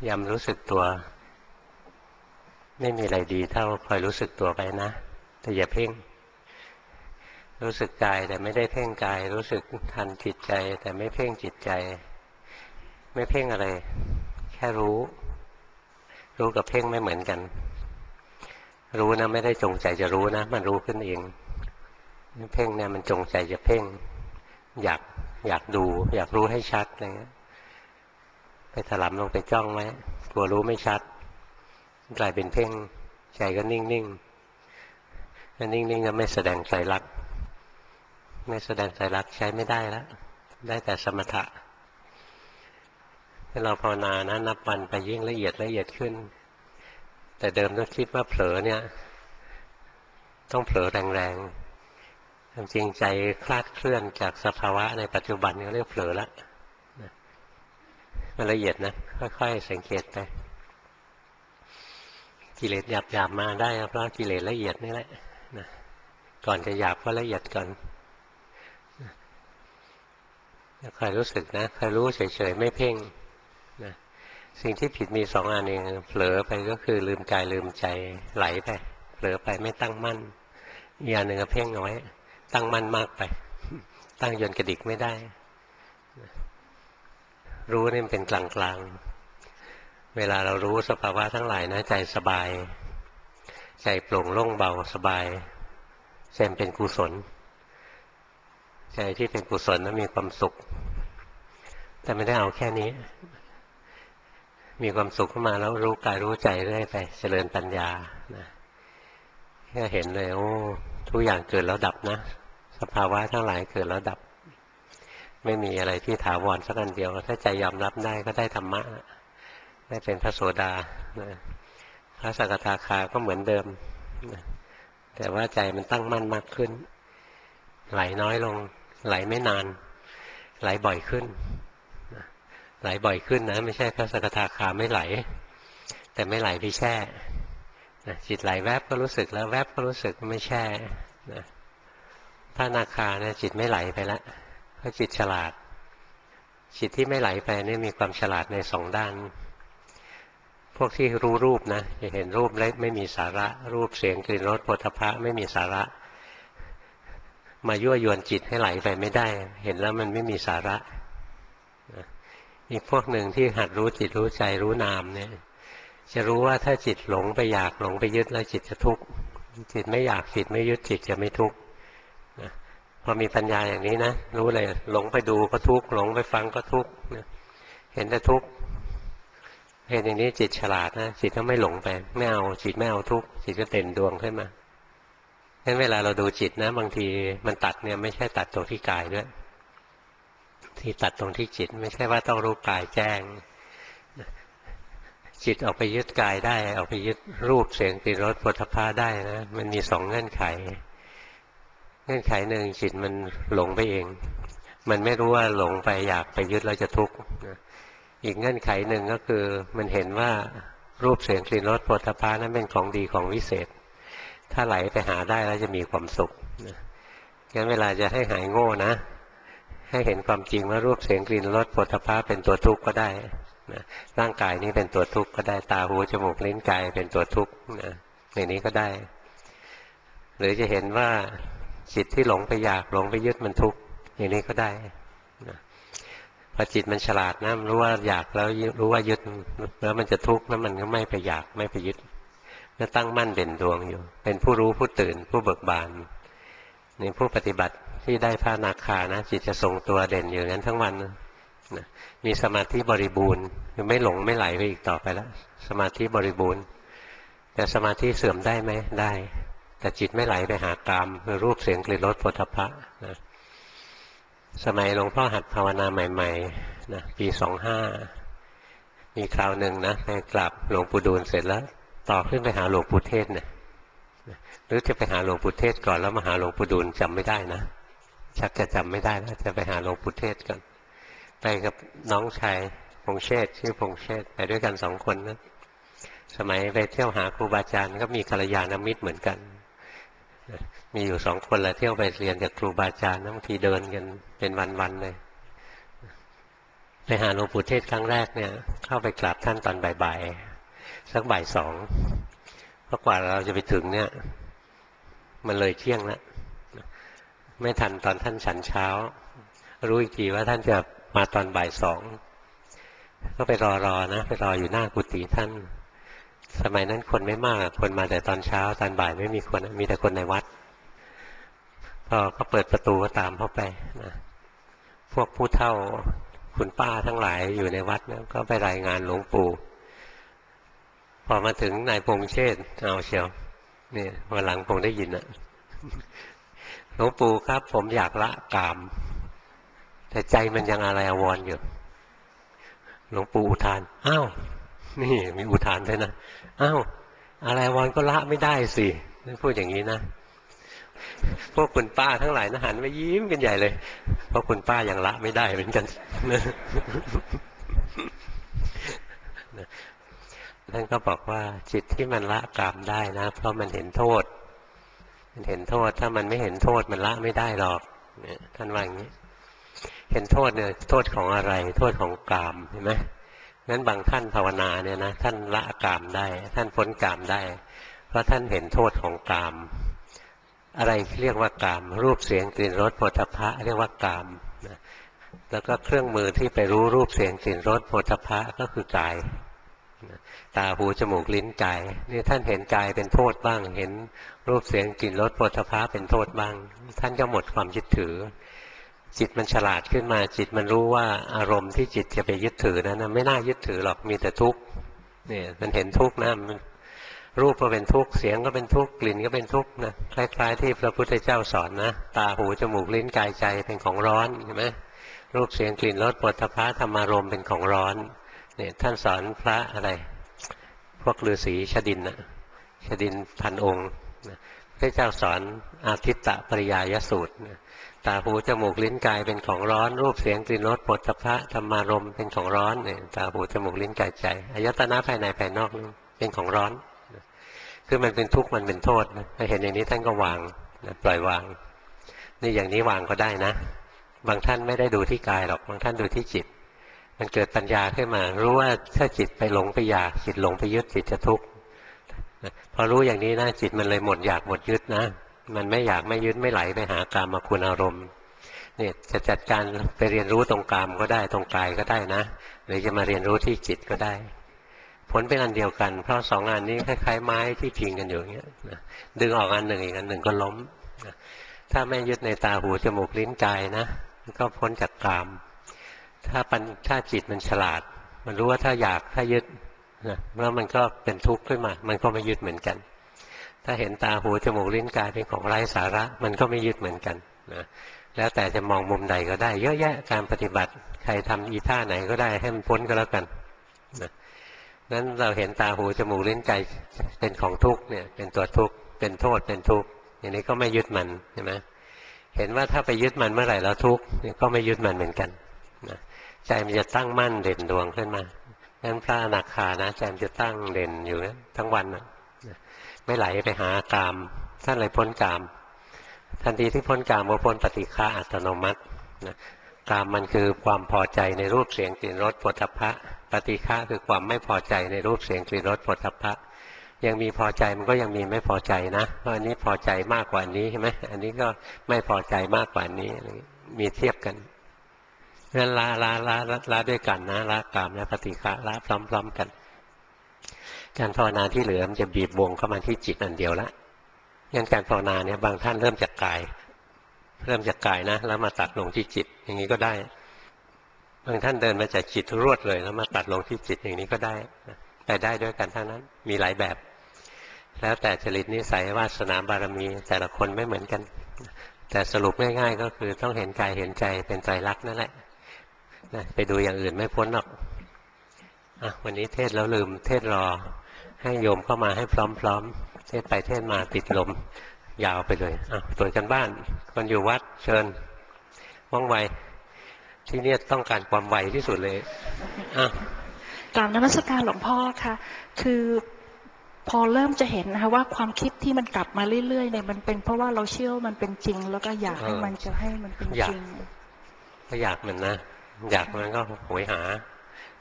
ยำรู้สึกตัวไม่มีอะไรดีเท่าคอยรู้สึกตัวไปนะแต่อย่าเพ่งรู้สึกกายแต่ไม่ได้เพ่งกายรู้สึกทันจิตใจแต่ไม่เพ่งจิตใจไม่เพ่งอะไรแค่รู้กับเพ่งไม่เหมือนกันรู้นะไม่ได้จงใจจะรู้นะมันรู้ขึ้นเองเพ่งเนี่ยมันจงใจจะเพ่งอยากดูอยากรู้ให้ชัดอะไรเงี้ยไปถลำลงไปจ้องไว้กลัวรู้ไม่ชัดกลายเป็นเพ่งใจก็นิ่งๆถ้านิ่งๆก็ไม่แสดงไตรลักษณ์ไม่แสดงไตรลักษณ์ใช้ไม่ได้แล้วได้แต่สมถะถ้าเราภาวนานะนับวันไปยิ่งละเอียดขึ้นแต่เดิมต้องคิดว่าเผลอเนี่ยต้องเผลอแรงๆจริงใจคลาดเคลื่อนจากสภาวะในปัจจุบันก็เรียกเผลอแล้วมันละเอียดนะค่อยๆสังเกตไปกิเลสหยาบๆมาได้เพราะกิเลสละเอียดนี่แหละนะก่อนจะหยาบก็ละเอียดก่อนคอยรู้สึกนะคอยรู้เฉยๆไม่เพ่งนะสิ่งที่ผิดมีสองอันเองเผลอไปก็คือลืมกายลืมใจไหลไปเผลอไปไม่ตั้งมั่นอีกอันหนึ่งก็เพ่งเอาไว้ตั้งมั่นมากไปตั้งจนกระดิกไม่ได้รู้นี่มันเป็นกลางๆเวลาเรารู้สภาวะทั้งหลายนะใจสบายใจโปร่งโล่งเบาสบายใจเป็นกุศลใจที่เป็นกุศลนั้นมีความสุขแต่ไม่ได้เอาแค่นี้มีความสุขขึ้นมาแล้วรู้กายรู้ใจเรื่อยไปเจริญปัญญานะแค่เห็นเลยโอ้ทุกอย่างเกิดแล้วดับนะสภาวะทั้งหลายเกิดแล้วดับไม่มีอะไรที่ถาวรสักอันเดียวถ้าใจยอมรับได้ก็ได้ธรรมะได้เป็นพระโสดานะพระสกทาคาก็เหมือนเดิมนะแต่ว่าใจมันตั้งมั่นมากขึ้นไหลน้อยลงไหลไม่นานไหลบ่อยขึ้นไหลบ่อยขึ้นนะไม่ใช่พระสกทาคาไม่ไหลแต่ไม่ไหลไปแช่จิตไหลแวบก็รู้สึกแล้วแวบก็รู้สึกไม่แช่พระอนาคาเนี่ยจิตไม่ไหลไปแล้วเพราะจิตฉลาดจิตที่ไม่ไหลไปนี่มีความฉลาดในสองด้านพวกที่รู้รูปนะจะเห็นรูปเล็กไม่มีสาระรูปเสียงกลิ่นรสโผฏฐัพพะไม่มีสาระมายั่วยวนจิตให้ไหลไปไม่ได้เห็นแล้วมันไม่มีสาระอีกพวกหนึ่งที่หัดรู้จิตรู้ใจรู้นามเนี่ยจะรู้ว่าถ้าจิตหลงไปอยากหลงไปยึดแล้วจิตจะทุกข์จิตไม่อยากจิตไม่ยึดจิตจะไม่ทุกข์พอมีปัญญาอย่างนี้นะรู้เลยหลงไปดูก็ทุกข์หลงไปฟังก็ทุกข์เห็นแต่ทุกข์เห็นอย่างนี้จิตฉลาดนะจิตก็ไม่หลงไปไม่เอาจิตไม่เอาทุกข์จิตก็เด่นดวงขึ้นมางั้นเวลาเราดูจิตนะบางทีมันตัดเนี่ยไม่ใช่ตัดตรงที่กายด้วยที่ตัดตรงที่จิตไม่ใช่ว่าต้องรู้กายแจ้งจิตออกไปยึดกายได้ออกไปยึดรูปเสียงกลิ่นรสโผฏฐัพพะได้นะมันมีสองเงื่อนไขเงื่อนไขหนึ่งจิตมันหลงไปเองมันไม่รู้ว่าหลงไปอยากไปยึดแล้วจะทุกข์อีกเงื่อนไขหนึ่งก็คือมันเห็นว่ารูปเสียงกลิ่นรสโผฏฐัพพะนั้นเป็นของดีของวิเศษถ้าไหลไปหาได้แล้วจะมีความสุขงั้นเวลาจะให้หายโง่นะให้เห็นความจริงว่ารูปเสียงกลิ่นรสโผฏฐัพพะเป็นตัวทุกข์ก็ได้ร่างกายนี้เป็นตัวทุกข์ก็ได้ตาหูจมูกลิ้นกายเป็นตัวทุกข์ในนี้ก็ได้หรือจะเห็นว่าจิตที่หลงไปอยากหลงไปยึดมันทุกข์อย่างนี้ก็ได้พอจิตมันฉลาดนะมันรู้ว่าอยากแล้วรู้ว่ายึดแล้วมันจะทุกข์แล้วมันก็ไม่ไปอยากไม่ไปยึดก็ตั้งมั่นเด่นดวงอยู่เป็นผู้รู้ผู้ตื่นผู้เบิกบานในผู้ปฏิบัติที่ได้พระอนาคานะจิตจะทรงตัวเด่นอยู่งั้นทั้งวันนะมีสมาธิบริบูรณ์คือไม่หลงไม่ไหลไปอีกต่อไปแล้วสมาธิบริบูรณ์แต่สมาธิเสื่อมได้ไหมได้แต่จิตไม่ไหลไปหากามคือรูปเสียงกลิ่นรสโผฏฐัพพะนะสมัยหลวงพ่อหัดภาวนาใหม่ๆนะปี25มีคราวหนึ่งนะไปกราบหลวงปู่ดูลเสร็จแล้วต่อขึ้นไปหาหลวงปู่เทศเนี่ยหรือจะไปหาหลวงปู่เทศก่อนแล้วมาหาหลวงปู่ดูลจำไม่ได้นะชักจะจำไม่ได้แล้วจะไปหาหลวงปู่เทศก่อนไปกับน้องชายพงเชษชื่อพงเชษไปด้วยกัน2 คนนะสมัยไปเที่ยวหาครูบาอาจารย์ก็มีกัลยาณมิตรเหมือนกันมีอยู่2 คนแหละเที่ยวไปเรียนจากครูบาอาจารย์บางทีเดินกันเป็นวันๆเลยไปหาหลวงปู่เทศครั้งแรกเนี่ยเข้าไปกราบท่านตอนบ่ายๆสักบ่ายสองเพราะกว่าเราจะไปถึงเนี่ยมันเลยเที่ยงแล้วไม่ทันตอนท่านฉันเช้ารู้อีกทีว่าท่านจะมาตอนบ่ายสองก็ไปรอนะไปรออยู่หน้ากุฏิท่านสมัยนั้นคนไม่มากคนมาแต่ตอนเช้าตอนบ่ายไม่มีคนมีแต่คนในวัดพอเขาเปิดประตูก็ตามเข้าไปนะพวกผู้เฒ่าคุณป้าทั้งหลายอยู่ในวัดนะก็ไปรายงานหลวงปู่พอมาถึงนายพงษ์เชษฐ์เอาเชียวนี่วันหลังคงได้ยินนะหลวงปู่ครับผมอยากละกามแต่ใจมันยังอะไรอาวรณ์อยู่หลวงปู่อุทานอ้าวนี่มีอุทานด้วยนะอ้าวอะไรอาวรณ์ก็ละไม่ได้สิพูดอย่างนี้นะพวกคุณป้าทั้งหลายนะหันไปยิ้มกันใหญ่เลยเพราะคุณป้ายังละไม่ได้เหมือนกันท่านก็บอกว่าจิตที่มันละกามได้นะเพราะมันเห็นโทษมันเห็นโทษถ้ามันไม่เห็นโทษมันละไม่ได้หรอกเนี่ยท่านว่าอย่างนี้เห็นโทษเนี่ยโทษของอะไรโทษของกามเห็นไหมงั้นบางท่านภาวนาเนี่ยนะท่านละกามได้ท่านพ้นกามได้เพราะท่านเห็นโทษของกามอะไรเรียกว่ากามรูปเสียงกลิ่นรสโผฏฐัพพะเรียกว่ากามนะแล้วก็เครื่องมือที่ไปรู้รูปเสียงกลิ่นรสโผฏฐัพพะก็คือกายตาหูจมูกลิ้นกายนี่ท่านเห็นกายเป็นโทษบ้างเห็นรูปเสียงกลิ่นรสโผฏฐัพพะเป็นโทษบ้างท่านก็หมดความยึดถือจิตมันฉลาดขึ้นมาจิตมันรู้ว่าอารมณ์ที่จิตจะไปยึดถือนั้นไม่น่ายึดถือหรอกมีแต่ทุกข์เนี่ยมันเห็นทุกข์นะรูปก็เป็นทุกข์เสียงก็เป็นทุกข์กลิ่นก็เป็นทุกข์นะคล้ายๆที่พระพุทธเจ้าสอนนะตาหูจมูกลิ้นกายใจเป็นของร้อนเห็นไหมรูปเสียงกลิ่นรสโผฏฐัพพะธรรมารมณ์เป็นของร้อนเนี่ยท่านสอนพระอะไรพวกฤาษีชดินนะชดินพันองค์พระเจ้าสอนอาทิตตปริยายสูตรตาหูจมูกลิ้นกายเป็นของร้อนรูปเสียงกลิ่นรสโผฏฐัพพะธรรมารมณ์เป็นของร้อนเนี่ยตาหูจมูกลิ้นกายใจอายตนะภายในภายนอกเป็นของร้อนคือมันเป็นทุกข์มันเป็นโทษนะเห็นอย่างนี้ท่านก็วางนะปล่อยวางนี่อย่างนี้วางก็ได้นะบางท่านไม่ได้ดูที่กายหรอกบางท่านดูที่จิตมันเกิดปัญญาขึ้นมารู้ว่าถ้าจิตไปหลงไปอยากจิตหลงไปยึดจิตจะทุกข์พอรู้อย่างนี้นะจิตมันเลยหมดอยากหมดยึดนะมันไม่อยากไม่ยึดไม่ไหลไปหากามคุณอารมณ์เนี่ยจะจัดการไปเรียนรู้ตรงกามก็ได้ตรงกายก็ได้นะหรือจะมาเรียนรู้ที่จิตก็ได้ผลเป็นอันเดียวกันเพราะสองอันนี้คล้ายๆไม้ที่พิงกันอยู่อย่างเงี้ยดึงออกอันหนึ่งอีกอันหนึ่งก็ล้มถ้าไม่ยึดในตาหูจมูกลิ้นกายนะก็พ้นจากกามถ้าจิตมันฉลาดมันรู้ว่าถ้าอยากถ้ายึดนะแล้วมันก็เป็นทุกข์ขึ้นมามันก็ไม่ยึดเหมือนกันถ้าเห็นตาหูจมูกลิ้นกายเป็นของไร้สาระมันก็ไม่ยึดเหมือนกันนะแล้วแต่จะมองมุมใดก็ได้เยอะแยะการปฏิบัติใครทำอีท่าไหนก็ได้ให้มันพ้นก็แล้วกันนะนั้นเราเห็นตาหูจมูกลิ้นกายเป็นของทุกข์เนี่ยเป็นตัวทุกข์เป็นโทษเป็นทุกข์อย่างนี้ก็ไม่ยึดมันใช่ไหมเห็นว่าถ้าไปยึดมันเมื่อไหร่แล้วทุกข์ก็ไม่ยึดมันเหมือนกันนะใจมันจะตั้งมั่นเด่นดวงขึ้นมางั้นพระอนาคานะใจมันจะตั้งเด่นอยู่ทั้งวันนะไม่ไหลไปหากามท่านเลยพ้นกามทันทีที่พ้นกามก็พ้นปฏิฆะอัตโนมัตินะกามมันคือความพอใจในรูปเสียงกลิ่นรสโผฏฐัพพะปฏิฆะคือความไม่พอใจในรูปเสียงกลิ่นรสโผฏฐัพพะยังมีพอใจมันก็ยังมีไม่พอใจนะเพราะอันนี้พอใจมากกว่านี้ใช่ไหมอันนี้ก็ไม่พอใจมากกว่านี้มีเทียบกันงั้นละด้วยกันนะละกามและปฏิฆะละพร้อมๆกันการภาวนาที่เหลือมันจะบีบวงเข้ามาที่จิตอันเดียวละงั้นการภาวนาเนี่ยบางท่านเริ่มจากกายนะแล้วมาตัดลงที่จิตอย่างนี้ก็ได้บางท่านเดินมาจากจิตรวดเลยแล้วมาตัดลงที่จิตอย่างนี้ก็ได้ไปได้ด้วยกันทั้งนั้นมีหลายแบบแล้วแต่จริตนิสัยวาสนาบารมีแต่ละคนไม่เหมือนกันแต่สรุปง่ายๆก็คือต้องเห็นกายเห็นใจเป็นไตรลักษณ์นั่นแหละไปดูอย่างอื่นไม่พ้นหรอกวันนี้เทศแล้วลืมเทศรอให้โยมเข้ามาให้พร้อมๆเทศไปเทศมาติดลมยาวไปเลยตรวจกันบ้านคนอยู่วัดเชิญว่องไวที่นี่ต้องการความไวที่สุดเลยกราบนมัสการหลวงพ่อค่ะคือพอเริ่มจะเห็นนะคะว่าความคิดที่มันกลับมาเรื่อยๆเนี่ยมันเป็นเพราะว่าเราเชื่อว่ามันเป็นจริงแล้วก็อยากให้มันเป็นจริงก็อยากมันนะอยากมันก็โหยหา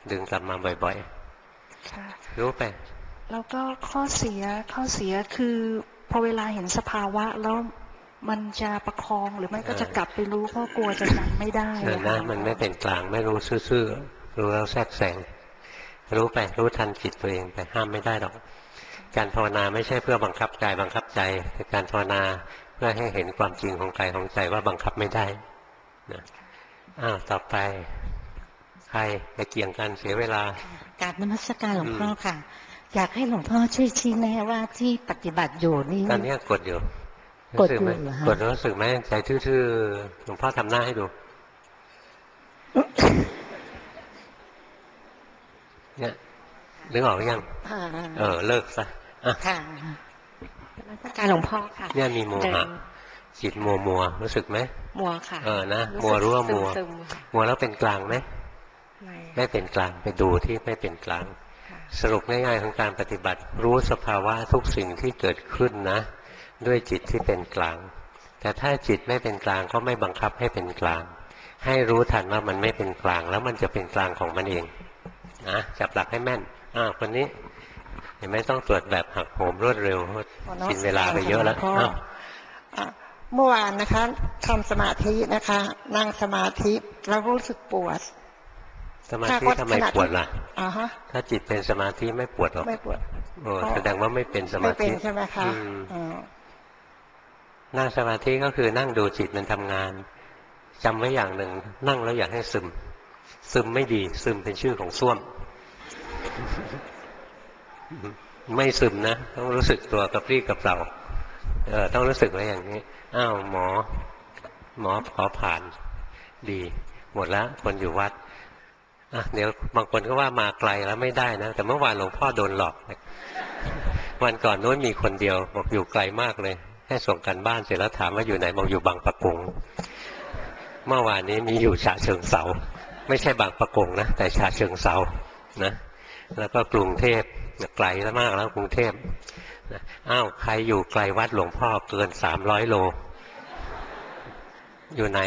ดึงกลับมาบ่อยค่ะๆรู้ไปแล้วก็ข้อเสียคือพอเวลาเห็นสภาวะแล้วมันจะประคองหรือไม่ก็จะกลับไปรู้เพราะกลัวจะจำไม่ได้อะนะค่ะมันไม่เป็นกลางไม่รู้ซื่อๆรู้แล้วแทรกแซงรู้ไปรู้ทันจิตตัวเองไปห้ามไม่ได้หรอกการภาวนาไม่ใช่เพื่อบังคับกายบังคับใจแต่การภาวนาเพื่อให้เห็นความจริงของกายของใจว่าบังคับไม่ได้นะต่อไปใครจะเกี่ยงกันเสียเวลากราบนมัสการหลวงพ่อค่ะอยากให้หลวงพ่อช่วยชี้แนะว่าที่ปฏิบัติอยู่นี่ตอนนี้กดอยู่กรู้สึกไหมดอยู่เหรอฮะกดรู้สึกไหมใจทื่อๆหลวงพ่อทำหน้าให้ดูเนี่ยนึกออกหรือยังเลิกซะค่ะนมัสการหลวงพ่อค่ะเนี่ยมีโมเดินหะจิตมัวรู้สึกไหมมัวค่ะนะรู้สึกมัวรู้ว่ามัวซึมค่ะมัวแล้วเป็นกลางไหมไม่เป็นกลางไปดูที่ไม่เป็นกลางสรุปง่ายๆของการปฏิบัติรู้สภาวะทุกสิ่งที่เกิดขึ้นนะด้วยจิตที่เป็นกลางแต่ถ้าจิตไม่เป็นกลางก็ไม่บังคับให้เป็นกลางให้รู้ทันว่ามันไม่เป็นกลางแล้วมันจะเป็นกลางของมันเองนะจับหลักให้แม่นคนนี้เห็นไหมต้องตรวจแบบหักโหมรวดเร็วกินเวลาไปเยอะแล้วเมื่อวานนะคะทำสมาธินะคะนั่งสมาธิแล้วรู้สึกปวดสมาธิทำไมปวดล่ะถ้าจิตเป็นสมาธิไม่ปวดหรอกไม่ปวดแสดงว่าไม่เป็นสมาธิไม่เป็นใช่ไหมคะนั่งสมาธิก็คือนั่งดูจิตมันทำงานจำไว้อย่างหนึ่งนั่งแล้วอยากให้ซึมซึมไม่ดีซึมเป็นชื่อของส้วมไม่ซึมนะต้องรู้สึกตัวกระปรี้กระเปร่าต้องรู้สึกไว้อย่างนี้หมอขอผ่านดีหมดแล้วคนอยู่วัดเดี๋ยวบางคนก็ว่ามาไกลแล้วไม่ได้นะแต่เมื่อวานหลวงพ่อโดนหลอกวันก่อนโน้นมีคนเดียวบอกอยู่ไกลมากเลยให้ส่งกันบ้านเสร็จแล้วถามว่าอยู่ไหนบอกอยู่บางปะกงเมื่อวานนี้มีอยู่ฉะเชิงเทราไม่ใช่บางปะกงนะแต่ฉะเชิงเทรานะแล้วก็กรุงเทพไกลแล้วมากแล้วกรุงเทพใครอยู่ไกลวัดหลวงพ่อเกิน300 โลอยู่ไหน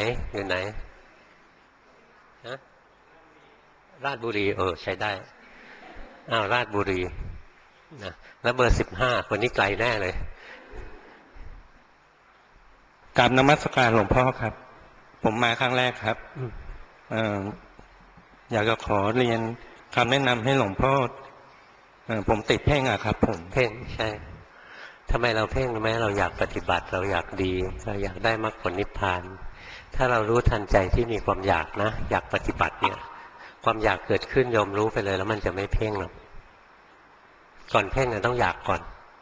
ราชบุรีใช้ได้ราชบุรีนะแล้วเบอร์15คนนี้ไกลแน่เลยกราบนมัสการหลวงพ่อครับผมมาครั้งแรกครับอยากจะขอเรียนคำแนะนำให้หลวงพ่อผมติดเพ่งครับผมเพ่งใช่ทำไมเราเพ่งรู้ไหมเราอยากปฏิบัติเราอยากดีเราอยากได้มรรคผลนิพพานถ้าเรารู้ทันใจที่มีความอยากนะอยากปฏิบัติเนี่ยความอยากเกิดขึ้นยอมรู้ไปเลยแล้วมันจะไม่เพ่งหรอกก่อนเพ่งต้องอยากก่อน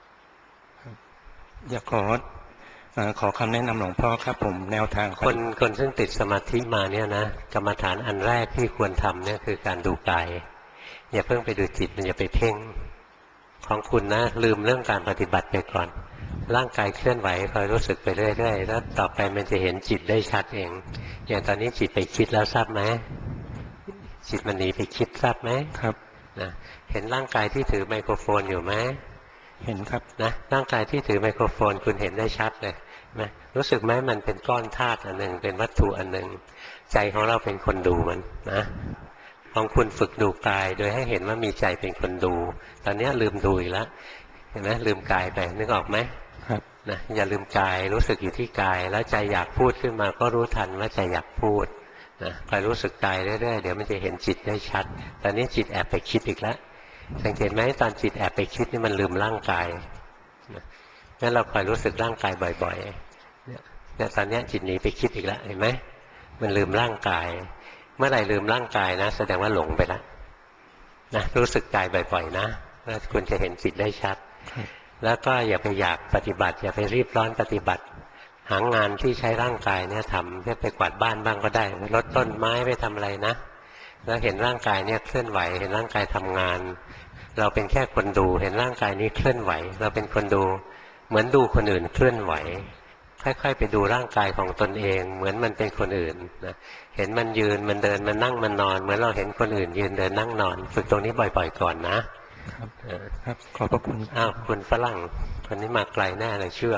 อยากขอคำแนะนำหลวงพ่อครับผมแนวทางคนซึ่งติดสมาธิมาเนี่ยนะกรรมฐานอันแรกที่ควรทำเนี่ยคือการดูกายอย่าเพิ่งไปดูจิตมันอย่าไปเพ่งของคุณนะลืมเรื่องการปฏิบัติไปก่อนร่างกายเคลื่อนไหวคอยรู้สึกไปเรื่อยๆแล้วต่อไปมันจะเห็นจิตได้ชัดเองอย่างตอนนี้จิตไปคิดแล้วทราบไหมจิตมันหนีไปคิดทราบไหมครับนะเห็นร่างกายที่ถือไมโครโฟนอยู่ไหมเห็นครับนะร่างกายที่ถือไมโครโฟนคุณเห็นได้ชัดเลยนะรู้สึกไหมมันเป็นก้อนธาตุอันหนึ่งเป็นวัตถุอันหนึ่งใจของเราเป็นคนดูมันนะลองคุณฝึกดูกายโดยให้เห็นว่ามีใจเป็นคนดูตอนนี้ลืมดูอีกแล้วเห็นไหมลืมกายไปนึกออกไหมครับนะอย่าลืมกายรู้สึกอยู่ที่กายแล้วใจอยากพูดขึ้นมาก็รู้ทันว่าใจอยากพูดนะคอยรู้สึกกายเรื่อยๆเดี๋ยวมันจะเห็นจิตได้ชัดตอนนี้จิตแอบไปคิดอีกแล้วสังเกตไหมตอนจิตแอบไปคิดนี่มันลืมร่างกายงั้นเราคอยรู้สึกร่างกายบ่อยๆเนี่ยตอนนี้จิตหนีไปคิดอีกแล้วเห็นไหมมันลืมร่างกายเมื่อไหร่ลืมร่างกายนะแสดงว่าหลงไปแล้วนะรู้สึกกายบ่อยๆนะแล้วคุณจะเห็นจิตได้ชัดแล้วก็อย่าไปอยากปฏิบัติอย่าไปรีบร้อนปฏิบัติหางานที่ใช้ร่างกายเนี่ยทำไปกวาดบ้านบ้างก็ได้รดต้นไม้ไปทำอะไรนะแล้วเห็นร่างกายเนี่ยเคลื่อนไหวเห็นร่างกายทำงานเราเป็นแค่คนดูเห็นร่างกายนี้เคลื่อนไหวเราเป็นคนดูเหมือนดูคนอื่นเคลื่อนไหวค่อยๆไปดูร่างกายของตนเองเหมือนมันเป็นคนอื่นนะเห็นมันยืนมันเดินมันนั่งมันนอนเหมือนเราเห็นคนอื่นยืนเดินนั่งนอนฝึกตรงนี้บ่อยๆก่อนนะครับขอบพระคุณคุณฝรั่งคนนี้มาไกลแน่เลยเชื่อ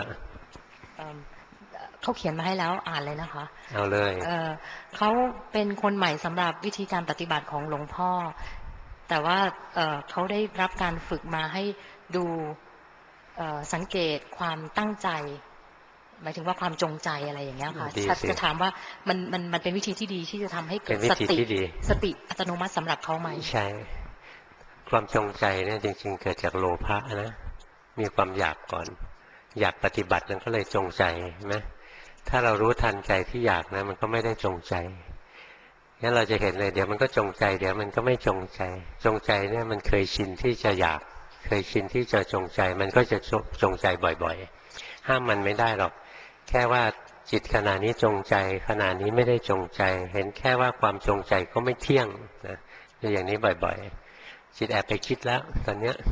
เขาเขียนมาให้แล้วอ่านเลยนะคะเอาเลยเขาเป็นคนใหม่สำหรับวิธีการปฏิบัติของหลวงพ่อแต่ว่าเขาได้รับการฝึกมาให้ดูสังเกตความตั้งใจหมายถึงว่าความจงใจอะไรอย่างเงี้ยค่ะจะถามว่ามันเป็นวิธีที่ดีที่จะทำให้เกิดสติอัตโนมัติสำหรับเขาไหมใช่ความจงใจเนี่ยจริงๆเกิดจากโลภะนะมีความอยากก่อนอยากปฏิบัตินั้นก็เลยจงใจใช่ไหมถ้าเรารู้ทันใจที่อยากนะมันก็ไม่ได้จงใจงั้นเราจะเห็นเลยเดี๋ยวมันก็จงใจเดี๋ยวมันก็ไม่จงใจจงใจเนี่ยมันเคยชินที่จะอยากเคยชินที่จะจงใจมันก็จะจงใจบ่อยๆห้ามมันไม่ได้หรอกแค่ว่าจิตขณะนี้จงใจขณะนี้ไม่ได้จงใจเห็นแค่ว่าความจงใจก็ไม่เที่ยงนะอย่างนี้บ่อยๆจิตแอบไปคิดแล้วตอนเนี้ย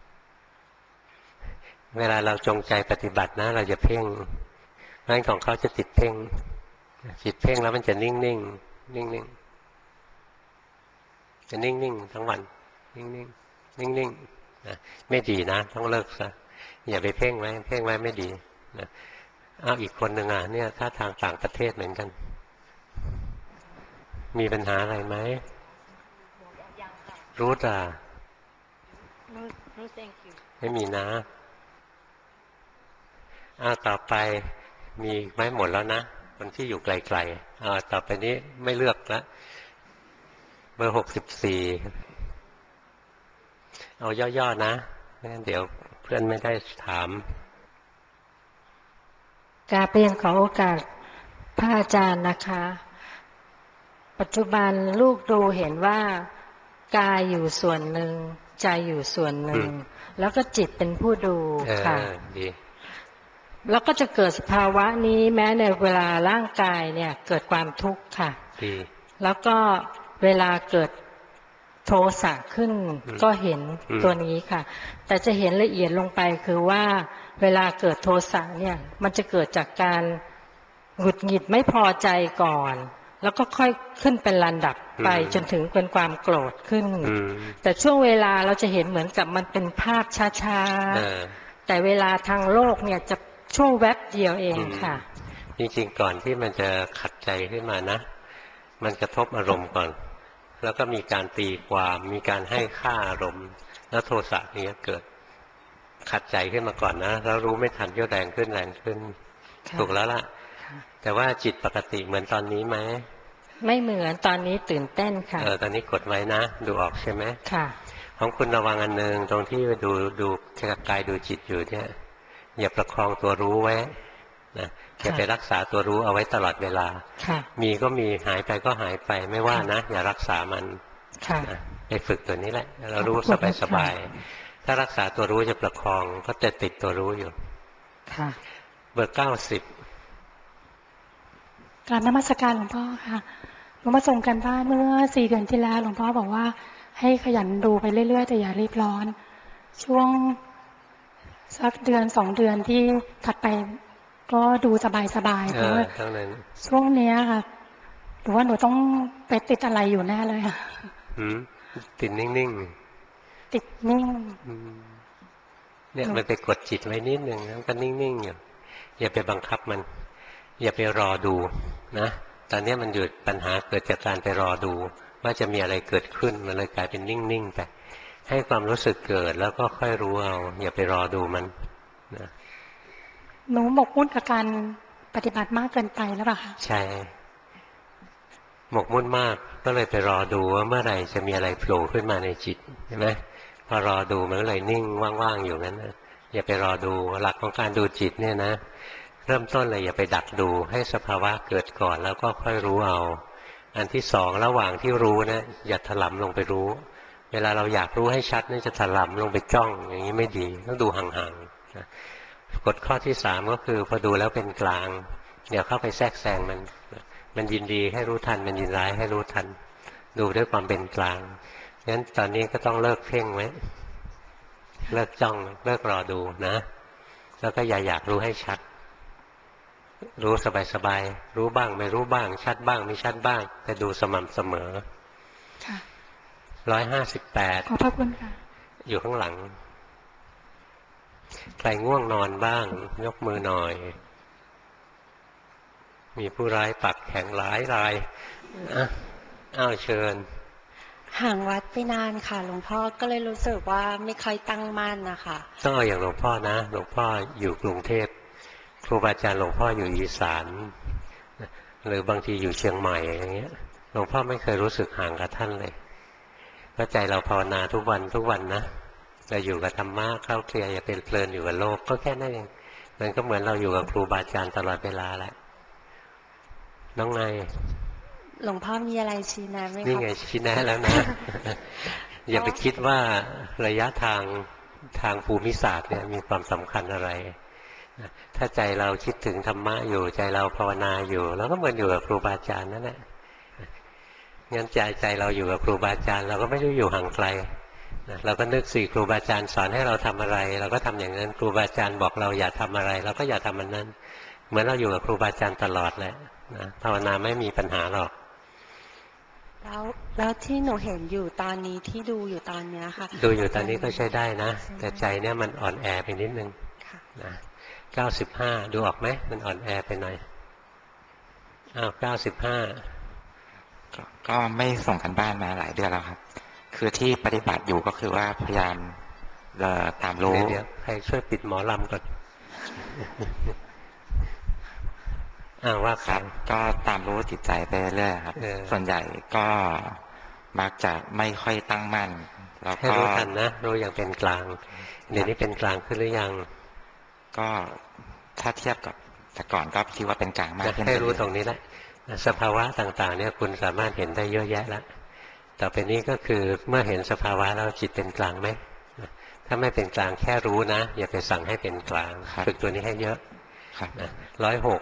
เวลาเราจงใจปฏิบัตินะเราจะเพ่งงั้นของเขาจะติดเพ่งจิตเพ่งแล้วมันจะนิ่งๆนิ่งๆจะนิ่งๆทั้งวันนิ่งๆนิ่งๆนะไม่ดีนะต้องเลิกซะอย่าไปเพ่งไว้เพ่งไว้ไม่ดีนะเอาอีกคนหนึ่งเนี่ยถ้าทางต่างประเทศเหมือนกันมีปัญหาอะไรไหมรู้จ้ะไม่มีนะต่อไปมีไม่หมดแล้วนะคนที่อยู่ไกลๆต่อไปนี้ไม่เลือกแล้วเบอร์64เอาย่อๆนะงั้นเดี๋ยวเพื่อนไม่ได้ถามกราบเรียนขอโอกาสพระอาจารย์นะคะปัจจุบันลูกดูเห็นว่ากายอยู่ส่วนหนึ่งใจอยู่ส่วนหนึ่งแล้วก็จิตเป็นผู้ดูค่ะแล้วก็จะเกิดสภาวะนี้แม้ในเวลาร่างกายเนี่ยเกิดความทุกข์ค่ะแล้วก็เวลาเกิดโทสะขึ้นก็เห็นตัวนี้ค่ะแต่จะเห็นละเอียดลงไปคือว่าเวลาเกิดโทสะเนี่ยมันจะเกิดจากการหงุดหงิดไม่พอใจก่อนแล้วก็ค่อยขึ้นเป็นลำดับไปจนถึงเป็นความโกรธขึ้นแต่ช่วงเวลาเราจะเห็นเหมือนกับมันเป็นภาพช้าๆแต่เวลาทางโลกเนี่ยจะช่วงแวบเดียวเองค่ะจริงๆก่อนที่มันจะขัดใจขึ้นมานะมันกระทบอารมณ์ก่อนแล้วก็มีการตีความมีการให้ค่าอารมณ์แล้วโทสะนี้เกิดขัดใจขึ้นมาก่อนนะแล้วรู้ไม่ทันก็แรงขึ้นถูกแล้วล่ะแต่ว่าจิตปกติเหมือนตอนนี้ไหมไม่เหมือนตอนนี้ตื่นเต้นค่ะตอนนี้กดไว้นะดูออกใช่ไหมค่ะของคุณระวังอันหนึ่งตรงที่ดูกายดูจิตอยู่เนี่ยอย่าประคองตัวรู้ไว้นะอย่าไปรักษาตัวรู้เอาไว้ตลอดเวลามีก็มีหายไปก็หายไปไม่ว่านะอย่ารักษามันไปฝึกตัวนี้แหละเรารู้สบายๆถ้ารักษาตัวรู้จะประคองก็จะติดตัวรู้อยู่เบอร์90 กราบนมัสการหลวงพ่อค่ะหลวงพ่อส่งกันบ้านเมื่อ4 เดือนที่แล้วหลวงพ่อบอกว่าให้ขยันดูไปเรื่อยๆแต่อย่ารีบร้อนช่วงสักเดือน2 เดือนที่ถัดไปก็ดูสบายๆเพราะว่าช่วงนี้ค่ะหรือว่าหนูต้องไปติดอะไรอยู่แน่เลยค่ะติดนิ่งๆติดนิ่งเนี่ยมันไปกดจิตไว้นิดนึงแล้วก็นิ่งๆอยู่อย่าไปบังคับมันอย่าไปรอดูนะตอนนี้มันอยู่ปัญหาเกิดจากการไปรอดูว่าจะมีอะไรเกิดขึ้นมันเลยกลายเป็นนิ่งๆไปให้ความรู้สึกเกิดแล้วก็ค่อยรู้เอาอย่าไปรอดูมันนะหนูหมกมุ่นกับการปฏิบัติมากเกินไปแล้วป่ะคะใช่หมกมุ่นมากก็เลยไปรอดูว่าเมื่อไหร่จะมีอะไรโผล่ขึ้นมาในจิตใช่ไหมพอรอดูมันก็เลยนิ่งว่างๆอยู่นั้นนะอย่าไปรอดูหลักของการดูจิตเนี่ยนะเริ่มต้นเลยอย่าไปดักดูให้สภาวะเกิดก่อนแล้วก็ค่อยรู้เอาอันที่สองระหว่างที่รู้นะอย่าถลำลงไปรู้เวลาเราอยากรู้ให้ชัดนี่จะถลำลงไปจ้องอย่างนี้ไม่ดีต้องดูห่างๆกฎข้อที่สามก็คือพอดูแล้วเป็นกลางเดี๋ยวเข้าไปแทรกแซงมันยินดีให้รู้ทันมันยินร้ายให้รู้ทันดูด้วยความเป็นกลางงั้นตอนนี้ก็ต้องเลิกเพ่งไว้เลิกจ้องเลิกรอดูนะแล้วก็อย่าอยากรู้ให้ชัดรู้สบายๆรู้บ้างไม่รู้บ้างชัดบ้างไม่ชัดบ้างแต่ดูสม่ำเสมอค่ะ 158 ขอบพระคุณค่ะอยู่ข้างหลังใครง่วงนอนบ้างยกมือหน่อยมีผู้ร้ายปักแข็งหลายรายอ้าวเชิญห่างวัดไปนานค่ะหลวงพ่อก็เลยรู้สึกว่าไม่ค่อยตั้งมั่นนะคะต้องเอาอย่างหลวงพ่อนะหลวงพ่ออยู่กรุงเทพครูบาอาจารย์หลวงพ่ออยู่อีสานหรือบางทีอยู่เชียงใหม่อย่างเงี้ยหลวงพ่อไม่เคยรู้สึกห่างกับท่านเลยเพราะใจเราภาวนาทุกวันทุกวันนะเราอยู่กับธรรมะเข้าเคลียร์อย่าเป็นเพลินอยู่กับโลกก็แค่นั้นเองมันก็เหมือนเราอยู่กับครูบาอาจารย์ตลอดเวลาแหละน้องไงหลวงพ่อมีอะไรชี้แนะไหมครับนี่ไงชี้แนะแล้วนะ อย่าไปคิดว่าระยะทางภูมิศาสตร์เนี่ยมีความสำคัญอะไรถ้าใจเราคิดถึงธรรมะอยู่ใจเราภาวนาอยู่เราก็เหมือนอยู่กับครูบาอาจารย์นั่นแหละงั้นใจเราอยู่กับครูบาอาจารย์เราก็ไม่ได้อยู่ห่างไกลเราก็นึกสิครูบาอาจารย์สอนให้เราทำอะไรเราก็ทำอย่างนั้นครูบาอาจารย์บอกเราอย่าทำอะไรเราก็อย่าทำมันนั้นเหมือนเราอยู่กับครูบาอาจารย์ตลอดแหละนะภาวนาไม่มีปัญหาหรอกแล้วที่หนูเห็นอยู่ตอนนี้ที่ดูอยู่ตอนเนี้ยค่ะดูอยู่ตอนนี้ก็ใช้ได้นะแต่ใจเนี่ยมันอ่อนแอไปนิดนึงนะ95ดูออกไหมมันอ่อนแอไปหน่อย95 ก็ไม่ส่งกันบ้านมาหลายเดือนแล้วครับคือที่ปฏิบัติอยู่ก็คือว่าพยายามตามรู้เดี๋ยวใครช่วยปิดหมอลำก่อนว่าครับก็ตามรู้จิตใจไปเรื่อยครับส่วนใหญ่ก็มักจะไม่ค่อยตั้งมั่นแล้วก็ให้รู้ทันนะรู้อย่างเป็นกลางเดี๋ยวนี้เป็นกลางขึ้นหรือยังก็ถ้าเทียบกับแต่ก่อนก็คิดว่าเป็นกลางมากขึ้นให้รู้ตรงนี้แหละสภาวะต่างๆเนี่ยคุณสามารถเห็นได้เยอะแยะแล้วต่อไปนี้ก็คือเมื่อเห็นสภาวะแล้วจิตเป็นกลางไหมถ้าไม่เป็นกลางแค่รู้นะอย่าไปสั่งให้เป็นกลางฝึกตัวนี้ให้เยอะ106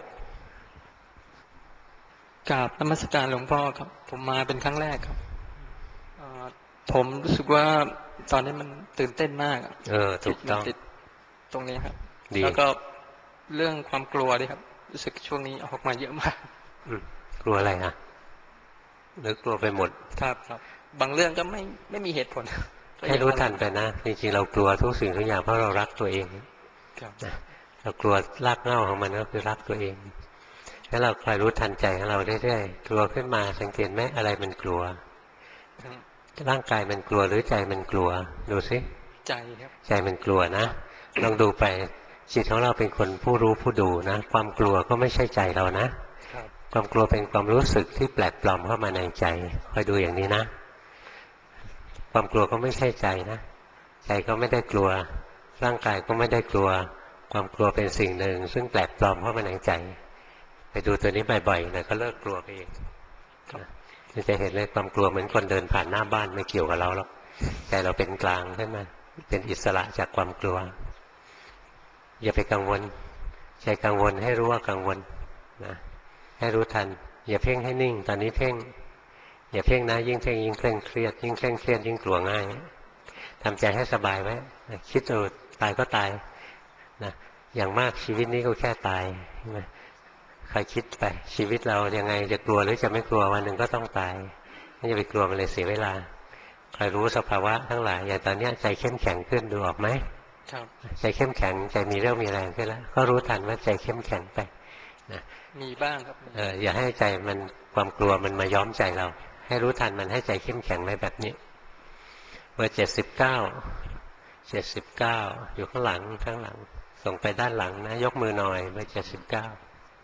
กราบนมัสการหลวงพ่อครับผมมาเป็นครั้งแรกครับผมรู้สึกว่าตอนนี้มันตื่นเต้นมากถูกต้องติดตรงนี้ครับแล้วก็เรื่องความกลัวด้วยครับรู้สึกช่วงนี้ออกมาเยอะมากกลัวอะไรอ่ะหรือกลัวไปหมดครับบางเรื่องก็ไม่มีเหตุผลให้รู้ทันไปนะจริงๆเรากลัวทุกสิ่งทุกอย่างเพราะเรารักตัวเองเรากลัวรากเหง้าของมันก็คือรักตัวเองแล้วเราคอยรู้ทันใจของเราเรื่อยๆกลัวขึ้นมาสังเกตไหมอะไรมันกลัวร่างกายมันกลัวหรือใจมันกลัวดูสิใจครับใจมันกลัวนะลองดูไปจิตของเราเป็นคนผู้รู้ผู้ดูนะความกลัวก็ไม่ใช่ใจเรานะความกลัวเป็นความรู้สึกที่แปลกปลอมเข้ามาในใจคอยดูอย่างนี้นะความกลัวก็ไม่ใช่ใจนะใจก็ไม่ได้กลัวร่างกายก็ไม่ได้กลัวความกลัวเป็นสิ่งหนึ่งซึ่งแปลกปลอมเข้ามาในใจไปดูตัวนี้บ่อยๆนะก็เลิกกลัวไปเองจะเห็นเลยความกลัวเหมือนคนเดินผ่านหน้าบ้านไม่เกี่ยวกับเราหรอกใจเราเป็นกลางขึ้นมาเป็นอิสระจากความกลัวอย่าไปกังวลใจกังวลให้รู้ว่ากังวลนะให้รู้ทันอย่าเพ่งให้นิ่งตอนนี้เพ่งอย่าเพ่งนะยิ่งเพ่งยิ่งเคร่งเครียดยิ่งเคร่งเครียดยิ่งกลัวง่ายทำใจให้สบายไว้คิดตายก็ตายนะอย่างมากชีวิตนี้ก็แค่ตายใครคิดไปชีวิตเรายังไงจะกลัวหรือจะไม่กลัววันหนึ่งก็ต้องตายไม่จะไปกลัวมันเลยเสียเวลาใครรู้สภาวะทั้งหลายอย่างตอนนี้ใจเข้มแข็งขึ้นดูออกไหมใจเข้มแข็งใจมีเรี่ยวมีแรงขึ้นแล้วก็รู้ทันว่าใจเข้มแข็งไปนะมีบ้างครับอย่าให้ใจมันความกลัวมันมาย้อมใจเราให้รู้ทันมันให้ใจเข้มแข็งไว้แบบนี้เบอร์79อยู่ข้างหลังส่งไปด้านหลังนะยกมือหน่อยเบอร์79